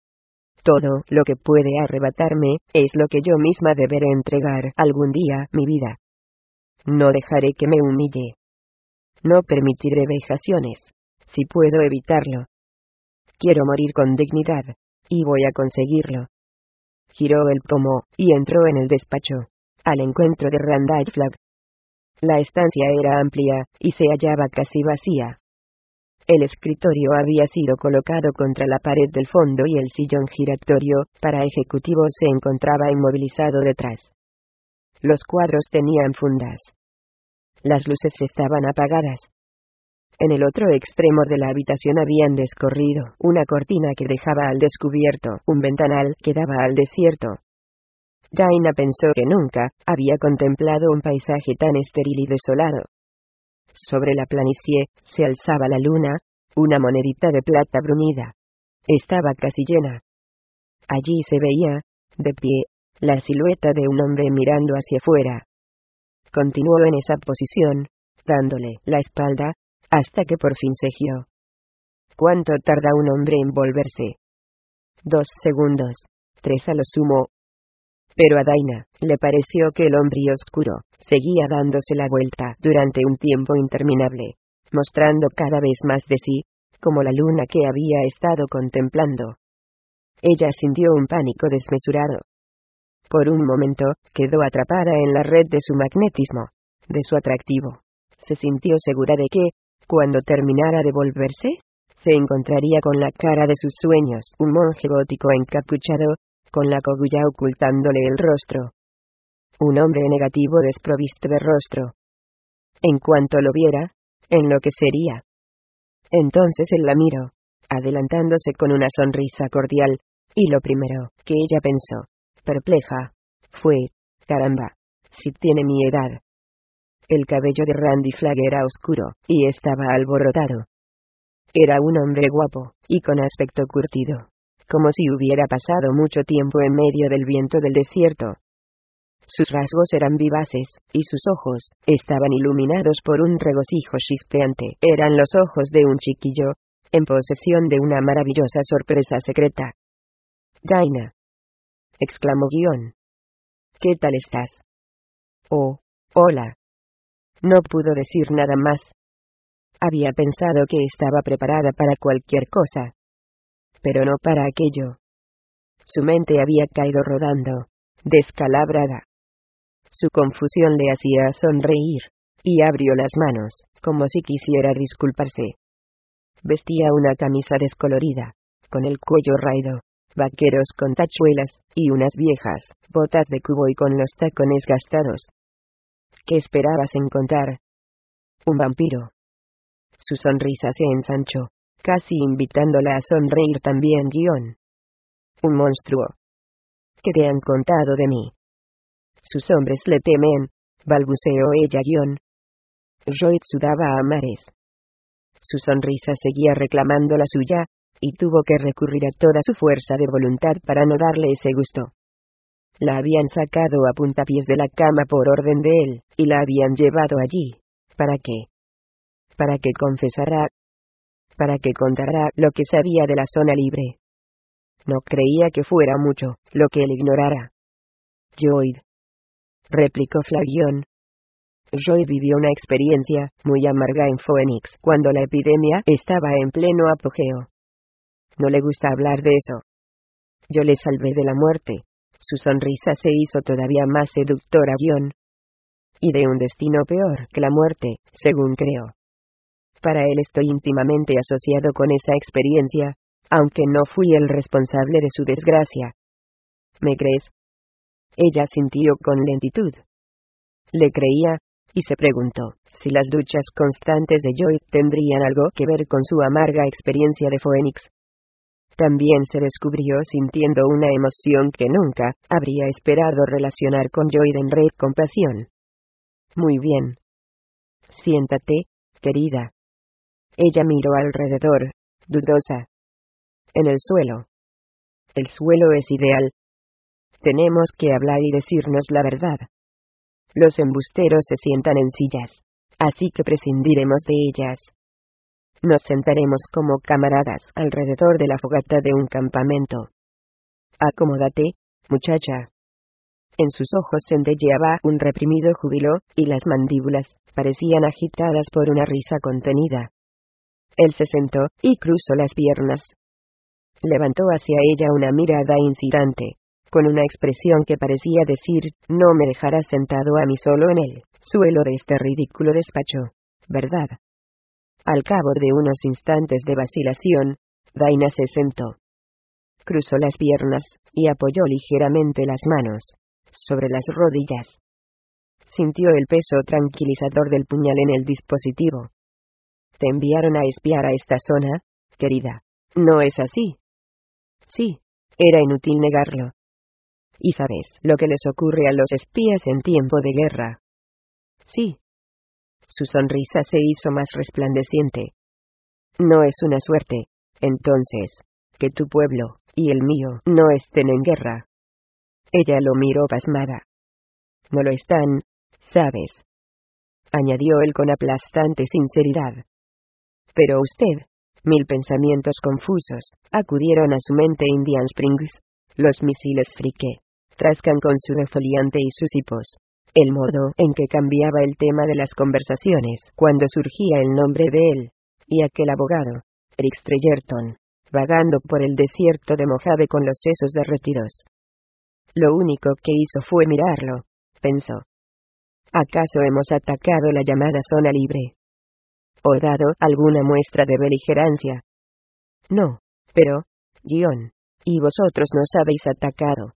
[SPEAKER 1] Todo lo que puede arrebatarme, es lo que yo misma deberé entregar algún día mi vida. No dejaré que me humille. No permitiré vejaciones, si puedo evitarlo. Quiero morir con dignidad, y voy a conseguirlo. Giró el pomo, y entró en el despacho, al encuentro de Randall Flagg. La estancia era amplia, y se hallaba casi vacía. El escritorio había sido colocado contra la pared del fondo y el sillón giratorio, para ejecutivos se encontraba inmovilizado detrás. Los cuadros tenían fundas. Las luces estaban apagadas. En el otro extremo de la habitación habían descorrido una cortina que dejaba al descubierto un ventanal que daba al desierto. Daina pensó que nunca había contemplado un paisaje tan estéril y desolado. Sobre la planicie se alzaba la luna, una monedita de plata brunida. Estaba casi llena. Allí se veía, de pie, la silueta de un hombre mirando hacia afuera. Continuó en esa posición, dándole la espalda, hasta que por fin se giró. ¿Cuánto tarda un hombre en volverse? Dos segundos, tres a lo sumo. Pero a Daina le pareció que el hombre oscuro seguía dándose la vuelta durante un tiempo interminable, mostrando cada vez más de sí, como la luna que había estado contemplando. Ella sintió un pánico desmesurado. Por un momento, quedó atrapada en la red de su magnetismo, de su atractivo. Se sintió segura de que, cuando terminara de volverse, se encontraría con la cara de sus sueños, un monje gótico encapuchado, con la cogulla ocultándole el rostro. Un hombre negativo desprovisto de rostro. En cuanto lo viera, enloquecería. Entonces él la miró, adelantándose con una sonrisa cordial, y lo primero que ella pensó perpleja. Fue, caramba, si tiene mi edad. El cabello de Randy Flagg era oscuro, y estaba alborotado. Era un hombre guapo, y con aspecto curtido, como si hubiera pasado mucho tiempo en medio del viento del desierto. Sus rasgos eran vivaces, y sus ojos estaban iluminados por un regocijo chispeante. Eran los ojos de un chiquillo, en posesión de una maravillosa sorpresa secreta. «Dinah», exclamó Guion. «¿Qué tal estás?» «Oh, hola». No pudo decir nada más. Había pensado que estaba preparada para cualquier cosa, pero no para aquello. Su mente había caído rodando, descalabrada. Su confusión le hacía sonreír, y abrió las manos, como si quisiera disculparse. Vestía una camisa descolorida, con el cuello raído, vaqueros con tachuelas, y unas viejas botas de cubo y con los tacones gastados. ¿Qué esperabas encontrar? Un vampiro. Su sonrisa se ensanchó, casi invitándola a sonreír también. Guión. Un monstruo. ¿Qué te han contado de mí? Sus hombres le temen, balbuceó ella. Guión. Lloyd sudaba a mares. Su sonrisa seguía reclamando la suya, y tuvo que recurrir a toda su fuerza de voluntad para no darle ese gusto. La habían sacado a puntapiés de la cama por orden de él, y la habían llevado allí. ¿Para qué? Para que confesara. Para que contara lo que sabía de la zona libre. No creía que fuera mucho lo que él ignorara. Lloyd, replicó Flavion. Lloyd vivió una experiencia muy amarga en Phoenix cuando la epidemia estaba en pleno apogeo. No le gusta hablar de eso. Yo le salvé de la muerte. Su sonrisa se hizo todavía más seductora. Guión. Y de un destino peor que la muerte, según creo. Para él estoy íntimamente asociado con esa experiencia, aunque no fui el responsable de su desgracia. ¿Me crees? Ella sintió con lentitud. Le creía, y se preguntó si las duchas constantes de Lloyd tendrían algo que ver con su amarga experiencia de Phoenix. También se descubrió sintiendo una emoción que nunca habría esperado relacionar con Lloyd en red con pasión. Muy bien. Siéntate, querida. Ella miró alrededor, dudosa. En el suelo. El suelo es ideal. Tenemos que hablar y decirnos la verdad. Los embusteros se sientan en sillas, así que prescindiremos de ellas. Nos sentaremos como camaradas alrededor de la fogata de un campamento. Acomódate, muchacha. En sus ojos centelleaba un reprimido júbilo, y las mandíbulas parecían agitadas por una risa contenida. Él se sentó, y cruzó las piernas. Levantó hacia ella una mirada incitante, con una expresión que parecía decir, no me dejarás sentado a mí solo en el suelo de este ridículo despacho, ¿verdad? Al cabo de unos instantes de vacilación, Dinah se sentó. Cruzó las piernas, y apoyó ligeramente las manos sobre las rodillas. Sintió el peso tranquilizador del puñal en el dispositivo. Te enviaron a espiar a esta zona, querida, ¿no es así? Sí, era inútil negarlo. ¿Y sabes lo que les ocurre a los espías en tiempo de guerra? Sí. Su sonrisa se hizo más resplandeciente. No es una suerte, entonces, que tu pueblo y el mío no estén en guerra. Ella lo miró pasmada. No lo están, ¿sabes? Añadió él con aplastante sinceridad. Pero usted, mil pensamientos confusos acudieron a su mente. Indian Springs, los misiles Frike, Trascan con su defoliante y sus hipos. El modo en que cambiaba el tema de las conversaciones cuando surgía el nombre de él, y aquel abogado, Eric Strellerton, vagando por el desierto de Mojave con los sesos derretidos. Lo único que hizo fue mirarlo, pensó. ¿Acaso hemos atacado la llamada zona libre? ¿O dado alguna muestra de beligerancia? No, pero, guión, ¿y vosotros nos habéis atacado?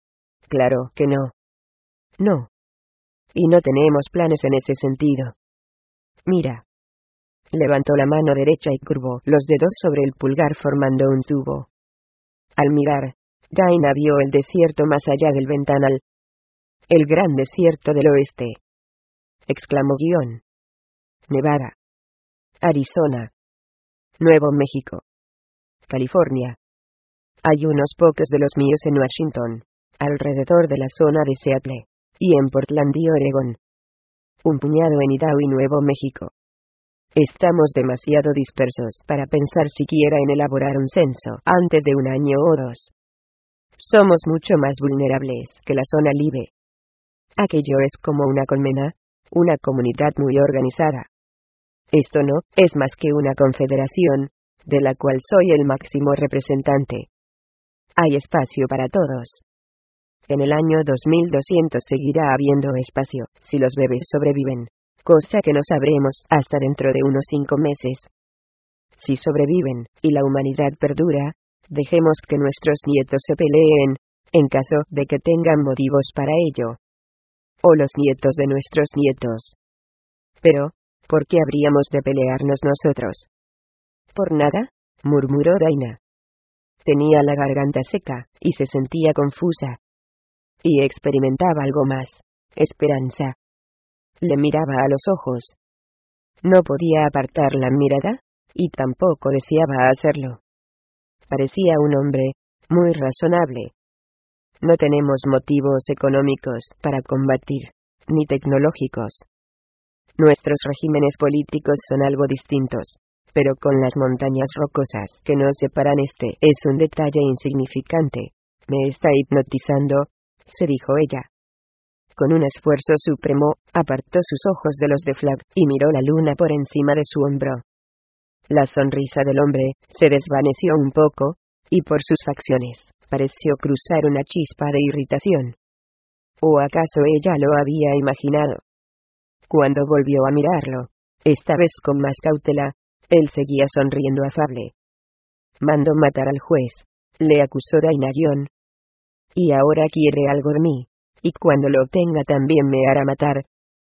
[SPEAKER 1] Claro que no. No. Y no tenemos planes en ese sentido. Mira. Levantó la mano derecha y curvó los dedos sobre el pulgar formando un tubo. Al mirar, Dinah vio el desierto más allá del ventanal. El gran desierto del oeste. Exclamó guión. Nevada. Arizona. Nuevo México. California. Hay unos pocos de los míos en Washington, alrededor de la zona de Seattle, y en Portland y Oregón. Un puñado en Idaho y Nuevo México. Estamos demasiado dispersos para pensar siquiera en elaborar un censo antes de un año o dos. Somos mucho más vulnerables que la zona libre. Aquello es como una colmena, una comunidad muy organizada. Esto no es más que una confederación, de la cual soy el máximo representante. Hay espacio para todos. En el año dos mil doscientos seguirá habiendo espacio, si los bebés sobreviven, cosa que no sabremos hasta dentro de unos cinco meses. Si sobreviven, y la humanidad perdura, dejemos que nuestros nietos se peleen, en caso de que tengan motivos para ello. O los nietos de nuestros nietos. Pero, ¿por qué habríamos de pelearnos nosotros? ¿Por nada?, murmuró Dinah. Tenía la garganta seca, y se sentía confusa. Y experimentaba algo más, esperanza. Le miraba a los ojos. No podía apartar la mirada, y tampoco deseaba hacerlo. Parecía un hombre muy razonable. No tenemos motivos económicos para combatir, ni tecnológicos. Nuestros regímenes políticos son algo distintos, pero con las montañas rocosas que nos separan este es un detalle insignificante. Me está hipnotizando, se dijo ella. Con un esfuerzo supremo, apartó sus ojos de los de Flagg y miró la luna por encima de su hombro. La sonrisa del hombre se desvaneció un poco, y por sus facciones pareció cruzar una chispa de irritación. ¿O acaso ella lo había imaginado? Cuando volvió a mirarlo, esta vez con más cautela, él seguía sonriendo afable. Mandó matar al juez, le acusó Dinah John. Y ahora quiere algo de mí, y cuando lo obtenga también me hará matar.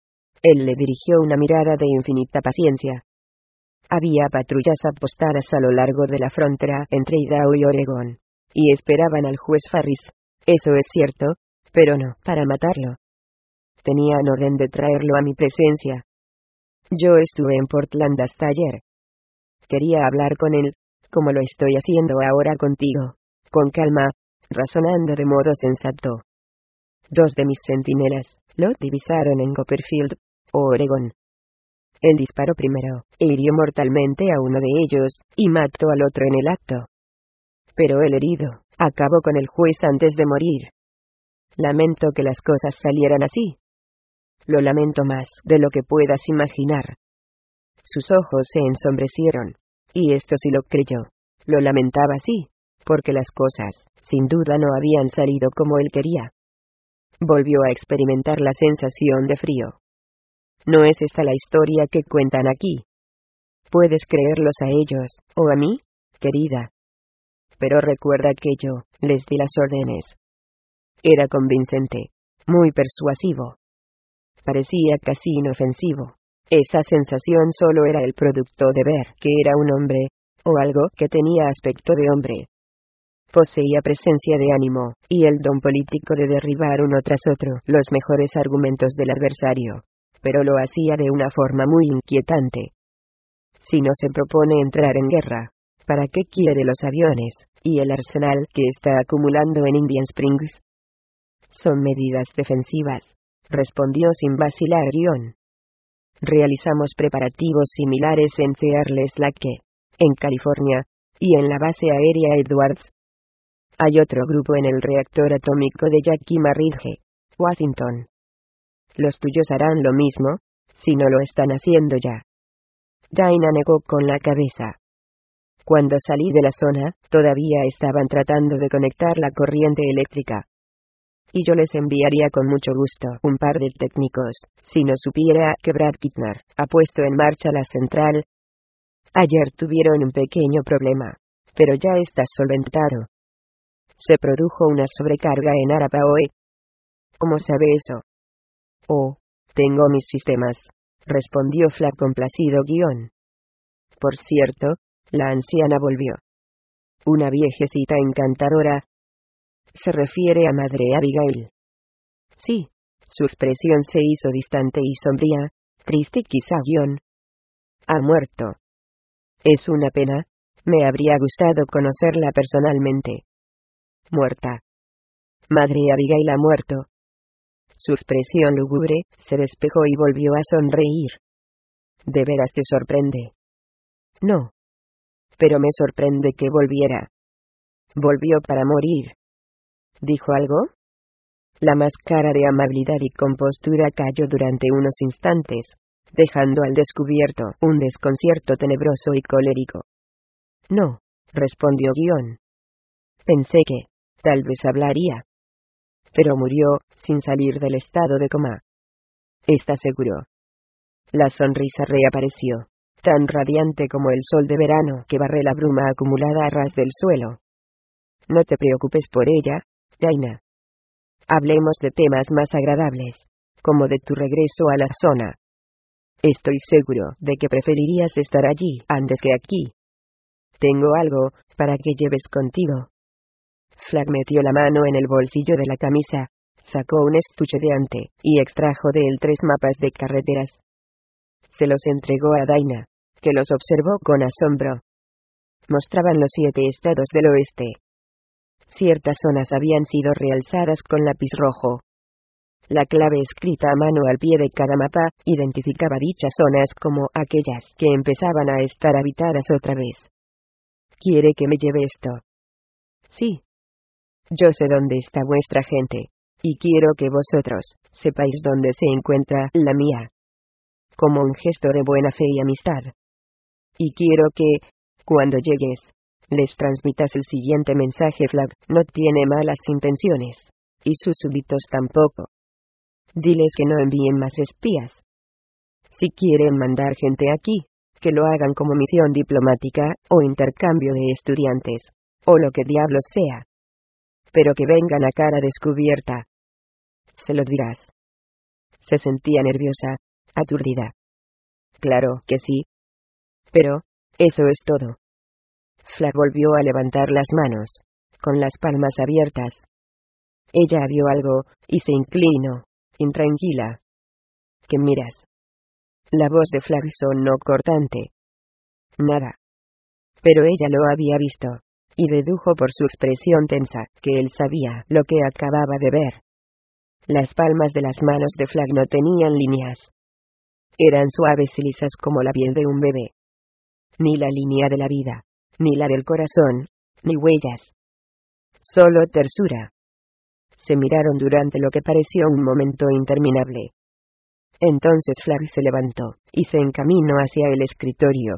[SPEAKER 1] Él le dirigió una mirada de infinita paciencia. Había patrullas apostadas a lo largo de la frontera entre Idaho y Oregón, y esperaban al juez Farris. Eso es cierto, pero no para matarlo. Tenían orden de traerlo a mi presencia. Yo estuve en Portland hasta ayer. Quería hablar con él, como lo estoy haciendo ahora contigo, con calma, razonando de modo sensato. Dos de mis centinelas lo divisaron en Copperfield, Oregón. Él disparó primero, e hirió mortalmente a uno de ellos, y mató al otro en el acto. Pero el herido acabó con el juez antes de morir. Lamento que las cosas salieran así. Lo lamento más de lo que puedas imaginar. Sus ojos se ensombrecieron, y esto sí lo creyó. Lo lamentaba sí, porque las cosas, sin duda, no habían salido como él quería. Volvió a experimentar la sensación de frío. No es esta la historia que cuentan aquí. Puedes creerlos a ellos, o a mí, querida. Pero recuerda que yo les di las órdenes. Era convincente, muy persuasivo. Parecía casi inofensivo. Esa sensación solo era el producto de ver que era un hombre, o algo que tenía aspecto de hombre. Poseía presencia de ánimo, y el don político de derribar uno tras otro los mejores argumentos del adversario, pero lo hacía de una forma muy inquietante. Si no se propone entrar en guerra, ¿para qué quiere los aviones, y el arsenal que está acumulando en Indian Springs? Son medidas defensivas, respondió sin vacilar Guión. Realizamos preparativos similares en Searles Lake, en California, y en la base aérea Edwards. Hay otro grupo en el reactor atómico de Yakima Ridge, Washington. Los tuyos harán lo mismo, si no lo están haciendo ya. Dinah negó con la cabeza. Cuando salí de la zona, todavía estaban tratando de conectar la corriente eléctrica. Y yo les enviaría con mucho gusto un par de técnicos, si no supiera que Brad Kittner ha puesto en marcha la central. Ayer tuvieron un pequeño problema, pero ya está solventado. Se produjo una sobrecarga en Arapahoe. ¿Cómo sabe eso? Oh, tengo mis sistemas, respondió Flagg complacido guión. Por cierto, la anciana volvió. Una viejecita encantadora. Se refiere a Madre Abigail. Sí. Su expresión se hizo distante y sombría, triste quizá guión. Ha muerto. Es una pena. Me habría gustado conocerla personalmente. Muerta. Madre Abigail ha muerto. Su expresión lúgubre se despejó y volvió a sonreír. ¿De veras te sorprende? No. Pero me sorprende que volviera. Volvió para morir. ¿Dijo algo? La máscara de amabilidad y compostura cayó durante unos instantes, dejando al descubierto un desconcierto tenebroso y colérico. No, respondió Guión. Pensé que, tal vez hablaría. Pero murió, sin salir del estado de coma. ¿Está seguro? La sonrisa reapareció, tan radiante como el sol de verano que barre la bruma acumulada a ras del suelo. No te preocupes por ella, Daina. Hablemos de temas más agradables, como de tu regreso a la zona. Estoy seguro de que preferirías estar allí antes que aquí. Tengo algo para que lleves contigo. Flag metió la mano en el bolsillo de la camisa, sacó un estuche de ante y extrajo de él tres mapas de carreteras. Se los entregó a Daina, que los observó con asombro. Mostraban los siete estados del oeste. Ciertas zonas habían sido realzadas con lápiz rojo. La clave escrita a mano al pie de cada mapa identificaba dichas zonas como aquellas que empezaban a estar habitadas otra vez. ¿Quiere que me lleve esto? Sí. Yo sé dónde está vuestra gente, y quiero que vosotros sepáis dónde se encuentra la mía. Como un gesto de buena fe y amistad. Y quiero que, cuando llegues, les transmitas el siguiente mensaje: Flag no tiene malas intenciones, y sus súbditos tampoco. Diles que no envíen más espías. Si quieren mandar gente aquí, que lo hagan como misión diplomática, o intercambio de estudiantes, o lo que diablos sea. Pero que vengan a cara descubierta. Se lo dirás. Se sentía nerviosa, aturdida. Claro que sí. Pero, eso es todo. Flag volvió a levantar las manos, con las palmas abiertas. Ella vio algo, y se inclinó, intranquila. ¿Qué miras? La voz de Flag sonó cortante. Nada. Pero ella lo había visto, y dedujo por su expresión tensa que él sabía lo que acababa de ver. Las palmas de las manos de Flag no tenían líneas. Eran suaves y lisas como la piel de un bebé. Ni la línea de la vida, ni la del corazón, ni huellas. Solo tersura. Se miraron durante lo que pareció un momento interminable. Entonces Flag se levantó, y se encaminó hacia el escritorio.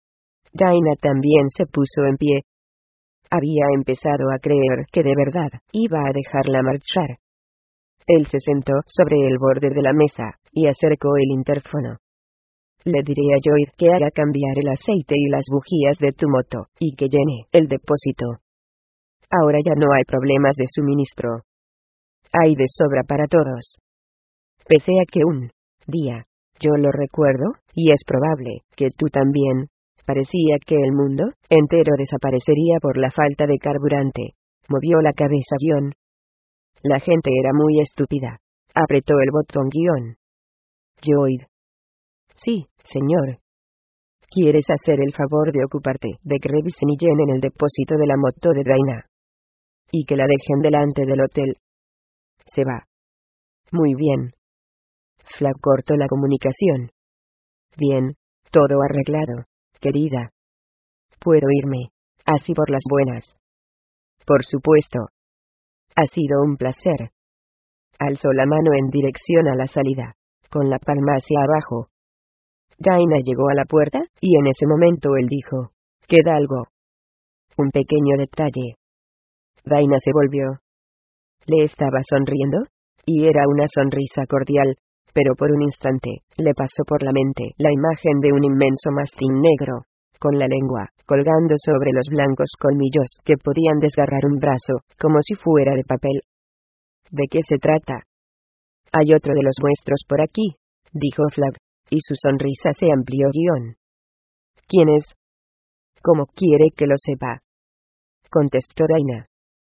[SPEAKER 1] Daina también se puso en pie. Había empezado a creer que de verdad iba a dejarla marchar. Él se sentó sobre el borde de la mesa, y acercó el interfono. Le diré a Joyd que haga cambiar el aceite y las bujías de tu moto, y que llene el depósito. Ahora ya no hay problemas de suministro. Hay de sobra para todos. Pese a que un día, yo lo recuerdo, y es probable que tú también, parecía que el mundo entero desaparecería por la falta de carburante. Movió la cabeza guión. La gente era muy estúpida. Apretó el botón guión. Joyd. Sí, señor. ¿Quieres hacer el favor de ocuparte de que revisen y llenen el depósito de la moto de Daina? Y que la dejen delante del hotel. Se va. Muy bien. Flag cortó la comunicación. Bien, todo arreglado, querida. Puedo irme, así por las buenas. Por supuesto. Ha sido un placer. Alzó la mano en dirección a la salida, con la palma hacia abajo. Daina llegó a la puerta, y en ese momento él dijo: queda algo. Un pequeño detalle. Daina se volvió. Le estaba sonriendo, y era una sonrisa cordial, pero por un instante, le pasó por la mente la imagen de un inmenso mastín negro, con la lengua colgando sobre los blancos colmillos que podían desgarrar un brazo, como si fuera de papel. ¿De qué se trata? Hay otro de los nuestros por aquí, dijo Flag, y su sonrisa se amplió guión. ¿Quién es? ¿Cómo quiere que lo sepa? Contestó Daina.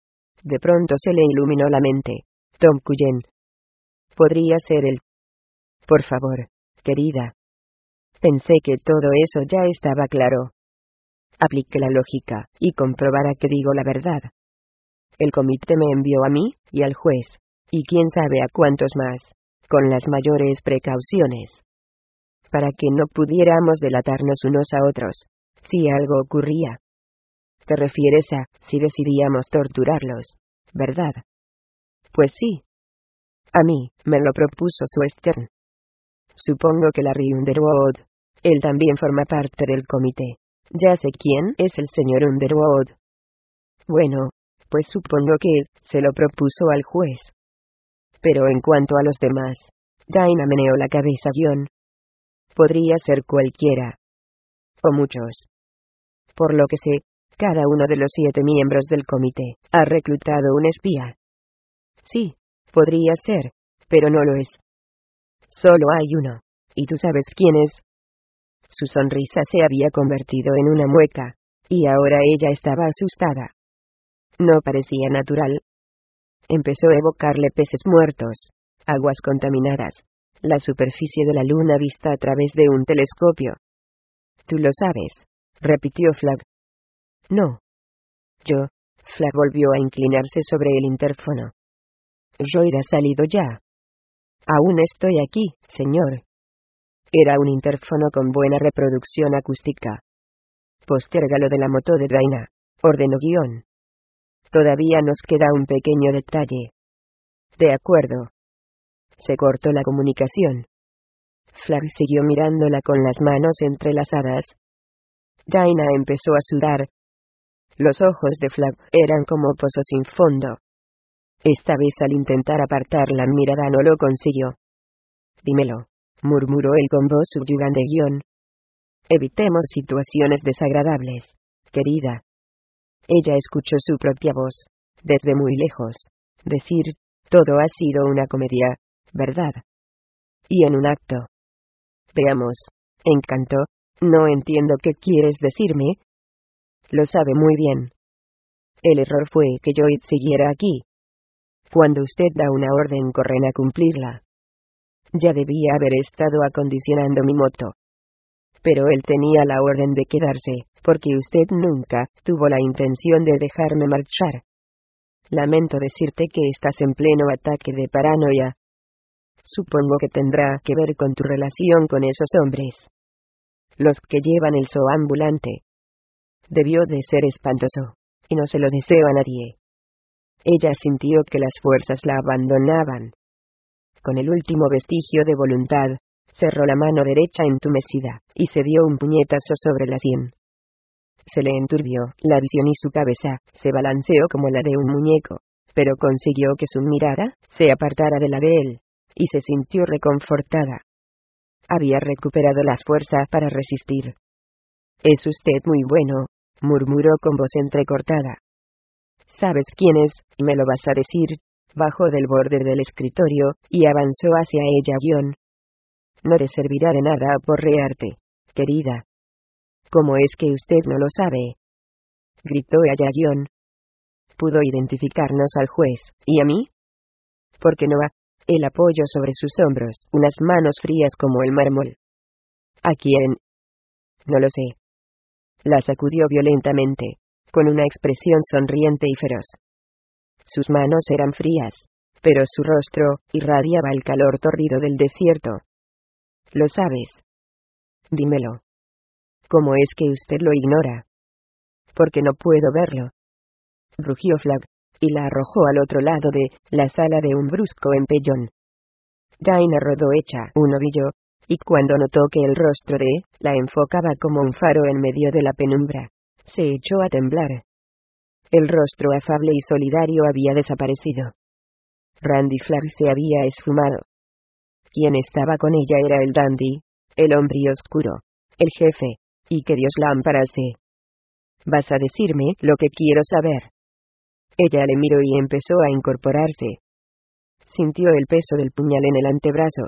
[SPEAKER 1] De pronto se le iluminó la mente. Tom Cullen. Podría ser él. Por favor, querida. Pensé que todo eso ya estaba claro. Apliqué la lógica, y comprobara que digo la verdad. El comité me envió a mí, y al juez, y quién sabe a cuántos más, con las mayores precauciones, para que no pudiéramos delatarnos unos a otros, si algo ocurría. Te refieres a, si decidíamos torturarlos, ¿verdad? Pues sí. A mí, me lo propuso Western. Supongo que Larry Underwood. Él también forma parte del comité. Ya sé quién es el señor Underwood. Bueno, pues supongo que él se lo propuso al juez. Pero en cuanto a los demás, Dinah meneó la cabeza. John. Podría ser cualquiera. O muchos. Por lo que sé, cada uno de los siete miembros del comité ha reclutado un espía. Sí, podría ser, pero no lo es. Solo hay uno, y tú sabes quién es. Su sonrisa se había convertido en una mueca, y ahora ella estaba asustada. No parecía natural. Empezó a evocarle peces muertos, aguas contaminadas, la superficie de la luna vista a través de un telescopio. Tú lo sabes, repitió Flagg. No. Yo. Flagg volvió a inclinarse sobre el interfono. Lloyd ha salido ya. Aún estoy aquí, señor. Era un interfono con buena reproducción acústica. Postérgalo de la moto de Dinah, ordenó Guión. Todavía nos queda un pequeño detalle. De acuerdo. Se cortó la comunicación. Flagg siguió mirándola con las manos entrelazadas. Dinah empezó a sudar. Los ojos de Flagg eran como pozos sin fondo. Esta vez al intentar apartar la mirada no lo consiguió. Dímelo, murmuró él con voz subyugante. Guión. Evitemos situaciones desagradables, querida. Ella escuchó su propia voz, desde muy lejos, decir, todo ha sido una comedia, ¿verdad? Y en un acto. Veamos, encantó, no entiendo qué quieres decirme. Lo sabe muy bien. El error fue que Lloyd siguiera aquí. Cuando usted da una orden, corren a cumplirla. Ya debía haber estado acondicionando mi moto. Pero él tenía la orden de quedarse, porque usted nunca tuvo la intención de dejarme marchar. Lamento decirte que estás en pleno ataque de paranoia. Supongo que tendrá que ver con tu relación con esos hombres. Los que llevan el zoo ambulante. Debió de ser espantoso, y no se lo deseo a nadie. Ella sintió que las fuerzas la abandonaban. Con el último vestigio de voluntad, cerró la mano derecha entumecida, y se dio un puñetazo sobre la sien. Se le enturbió la visión y su cabeza se balanceó como la de un muñeco, pero consiguió que su mirada se apartara de la de él, y se sintió reconfortada. Había recuperado las fuerzas para resistir. Es usted muy bueno, murmuró con voz entrecortada. ¿Sabes quién es? Me lo vas a decir. Bajó del borde del escritorio, y avanzó hacia ella. Guión. No te servirá de nada aporrearte, querida. ¿Cómo es que usted no lo sabe? Gritó ella. Guión. Pudo identificarnos al juez, ¿y a mí? ¿Por qué no va? El apoyo sobre sus hombros, unas manos frías como el mármol. ¿A quién? No lo sé. La sacudió violentamente, con una expresión sonriente y feroz. Sus manos eran frías, pero su rostro irradiaba el calor torrido del desierto. ¿Lo sabes? Dímelo. ¿Cómo es que usted lo ignora? Porque no puedo verlo. Rugió Flagg, y la arrojó al otro lado de la sala de un brusco empellón. Dinah rodó hecha un ovillo, y cuando notó que el rostro de la enfocaba como un faro en medio de la penumbra, se echó a temblar. El rostro afable y solidario había desaparecido. Randy Flagg se había esfumado. Quien estaba con ella era el dandy, el hombre oscuro, el jefe, y que Dios la amparase. ¿Vas a decirme lo que quiero saber? Ella le miró y empezó a incorporarse. Sintió el peso del puñal en el antebrazo.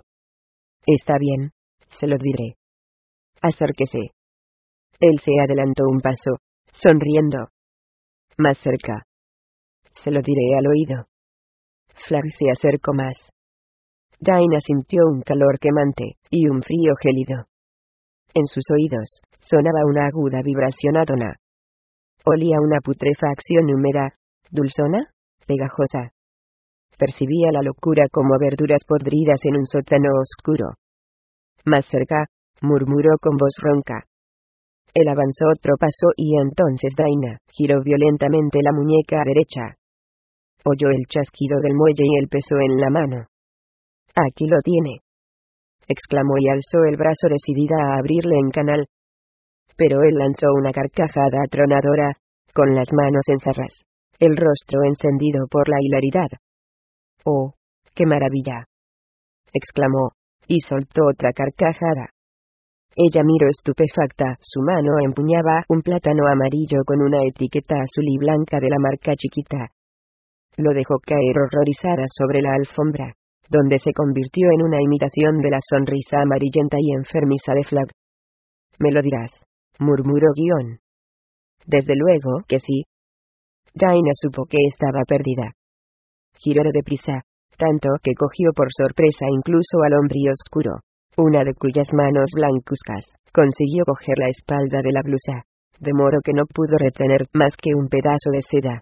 [SPEAKER 1] Está bien, se lo diré. Acérquese. Él se adelantó un paso, sonriendo. Más cerca. Se lo diré al oído. Flag se acercó más. Dinah sintió un calor quemante, y un frío gélido. En sus oídos, sonaba una aguda vibración átona. Olía una putrefacción húmeda, dulzona, pegajosa. Percibía la locura como verduras podridas en un sótano oscuro. Más cerca, murmuró con voz ronca. Él avanzó otro paso y entonces Dinah giró violentamente la muñeca derecha. Oyó el chasquido del muelle y el peso en la mano. «Aquí lo tiene», exclamó y alzó el brazo decidida a abrirle en canal. Pero él lanzó una carcajada atronadora, con las manos en zarras, el rostro encendido por la hilaridad. «¡Oh, qué maravilla!», exclamó, y soltó otra carcajada. Ella miró estupefacta, su mano empuñaba un plátano amarillo con una etiqueta azul y blanca de la marca Chiquita. Lo dejó caer horrorizada sobre la alfombra, donde se convirtió en una imitación de la sonrisa amarillenta y enfermiza de Flag. «Me lo dirás», murmuró Guión. «Desde luego que sí». Dinah supo que estaba perdida. Giró deprisa, tanto que cogió por sorpresa incluso al hombre oscuro, una de cuyas manos blancuzcas consiguió coger la espalda de la blusa, de modo que no pudo retener más que un pedazo de seda.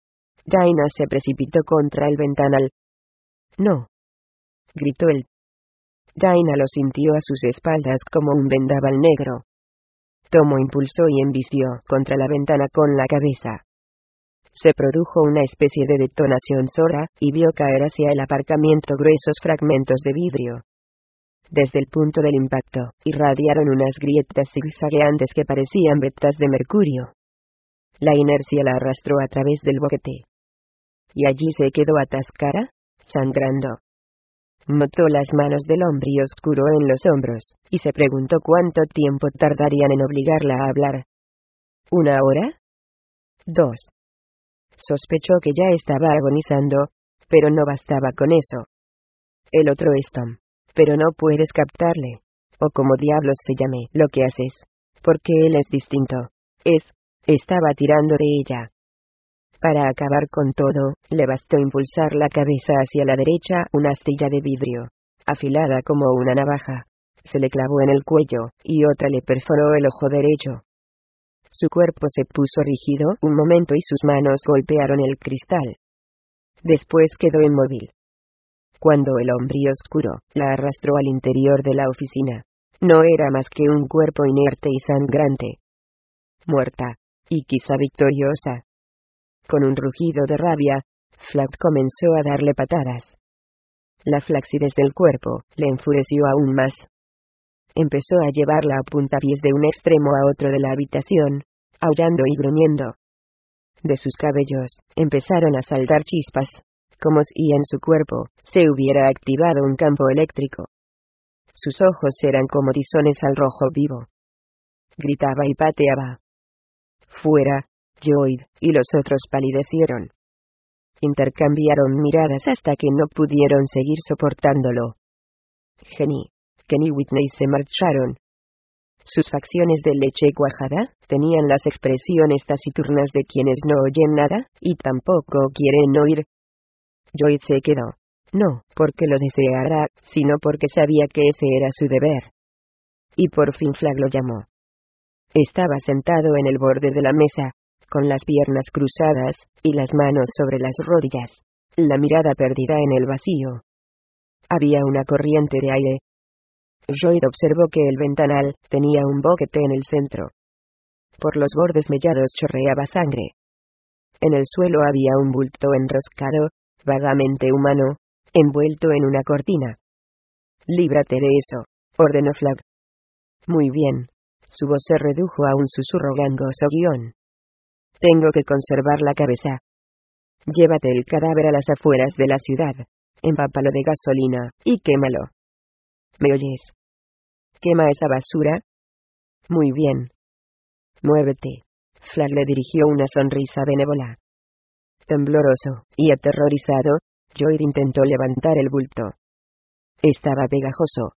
[SPEAKER 1] Dinah se precipitó contra el ventanal. «No», gritó él. Dinah lo sintió a sus espaldas como un vendaval negro. Tomó impulso y embistió contra la ventana con la cabeza. Se produjo una especie de detonación sorda, y vio caer hacia el aparcamiento gruesos fragmentos de vidrio. Desde el punto del impacto, irradiaron unas grietas zigzagueantes que parecían vetas de mercurio. La inercia la arrastró a través del boquete. Y allí se quedó atascada, sangrando. Notó las manos del hombre oscuro en los hombros, y se preguntó cuánto tiempo tardarían en obligarla a hablar. ¿Una hora? ¿Dos? Sospechó que ya estaba agonizando, pero no bastaba con eso. El otro es Tom, pero no puedes captarle, o como diablos se llame lo que haces, porque él es distinto. Es, estaba tirando de ella. Para acabar con todo, le bastó impulsar la cabeza hacia la derecha. Una astilla de vidrio, afilada como una navaja, se le clavó en el cuello, y otra le perforó el ojo derecho. Su cuerpo se puso rígido un momento y sus manos golpearon el cristal. Después quedó inmóvil. Cuando el hombre oscuro la arrastró al interior de la oficina, no era más que un cuerpo inerte y sangrante. Muerta, y quizá victoriosa. Con un rugido de rabia, Flag comenzó a darle patadas. La flacidez del cuerpo le enfureció aún más. Empezó a llevarla a puntapiés de un extremo a otro de la habitación, aullando y gruñendo. De sus cabellos empezaron a saltar chispas, como si en su cuerpo se hubiera activado un campo eléctrico. Sus ojos eran como tizones al rojo vivo. Gritaba y pateaba. «¡Fuera, Lloyd!», y los otros palidecieron. Intercambiaron miradas hasta que no pudieron seguir soportándolo. Jenny, Ken y Whitney se marcharon. Sus facciones de leche cuajada tenían las expresiones taciturnas de quienes no oyen nada, y tampoco quieren oír. Lloyd se quedó. No porque lo deseara, sino porque sabía que ese era su deber. Y por fin Flag lo llamó. Estaba sentado en el borde de la mesa, con las piernas cruzadas, y las manos sobre las rodillas, la mirada perdida en el vacío. Había una corriente de aire. Lloyd observó que el ventanal tenía un boquete en el centro. Por los bordes mellados chorreaba sangre. En el suelo había un bulto enroscado, vagamente humano, envuelto en una cortina. «Líbrate de eso», ordenó Flag. «Muy bien». Su voz se redujo a un susurro gangoso guión. «Tengo que conservar la cabeza. Llévate el cadáver a las afueras de la ciudad, empápalo de gasolina, y quémalo. ¿Me oyes? Quema esa basura. Muy bien. Muévete». Flag le dirigió una sonrisa benévola. Tembloroso y aterrorizado, Lloyd intentó levantar el bulto. Estaba pegajoso.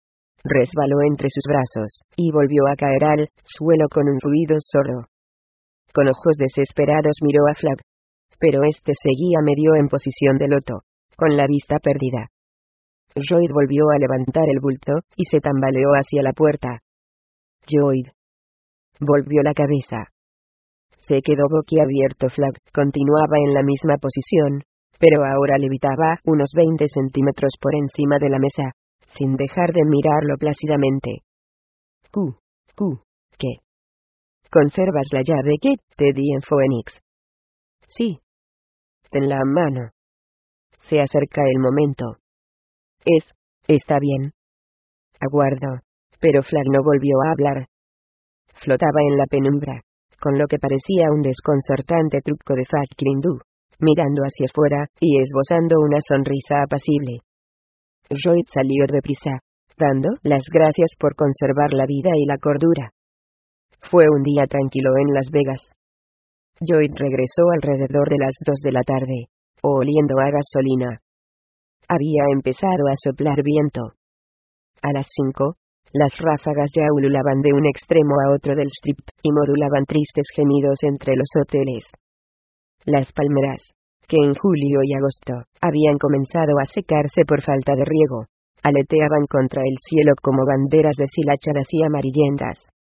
[SPEAKER 1] Resbaló entre sus brazos, y volvió a caer al suelo con un ruido sordo. Con ojos desesperados miró a Flag. pero este seguía medio en posición de loto, con la vista perdida. Lloyd volvió a levantar el bulto, y se tambaleó hacia la puerta. Lloyd volvió la cabeza. Se quedó boquiabierto. Flagg continuaba en la misma posición, pero ahora levitaba unos veinte centímetros por encima de la mesa, sin dejar de mirarlo plácidamente. Q, Q, ¿qué? ¿Conservas la llave que te di en Phoenix? Sí. Tenla a mano. Se acerca el momento. Es, está bien. Aguardo. Pero Flagg no volvió a hablar. Flotaba en la penumbra, con lo que parecía un desconcertante truco de Factor hindú, mirando hacia afuera, y esbozando una sonrisa apacible. Lloyd salió deprisa, dando las gracias por conservar la vida y la cordura. Fue un día tranquilo en Las Vegas. Lloyd regresó alrededor de las dos de la tarde, oliendo a gasolina. Había empezado a soplar viento. A las cinco, las ráfagas ya ululaban de un extremo a otro del strip, y modulaban tristes gemidos entre los hoteles. Las palmeras, que en julio y agosto habían comenzado a secarse por falta de riego, aleteaban contra el cielo como banderas deshilachadas y amarillentas.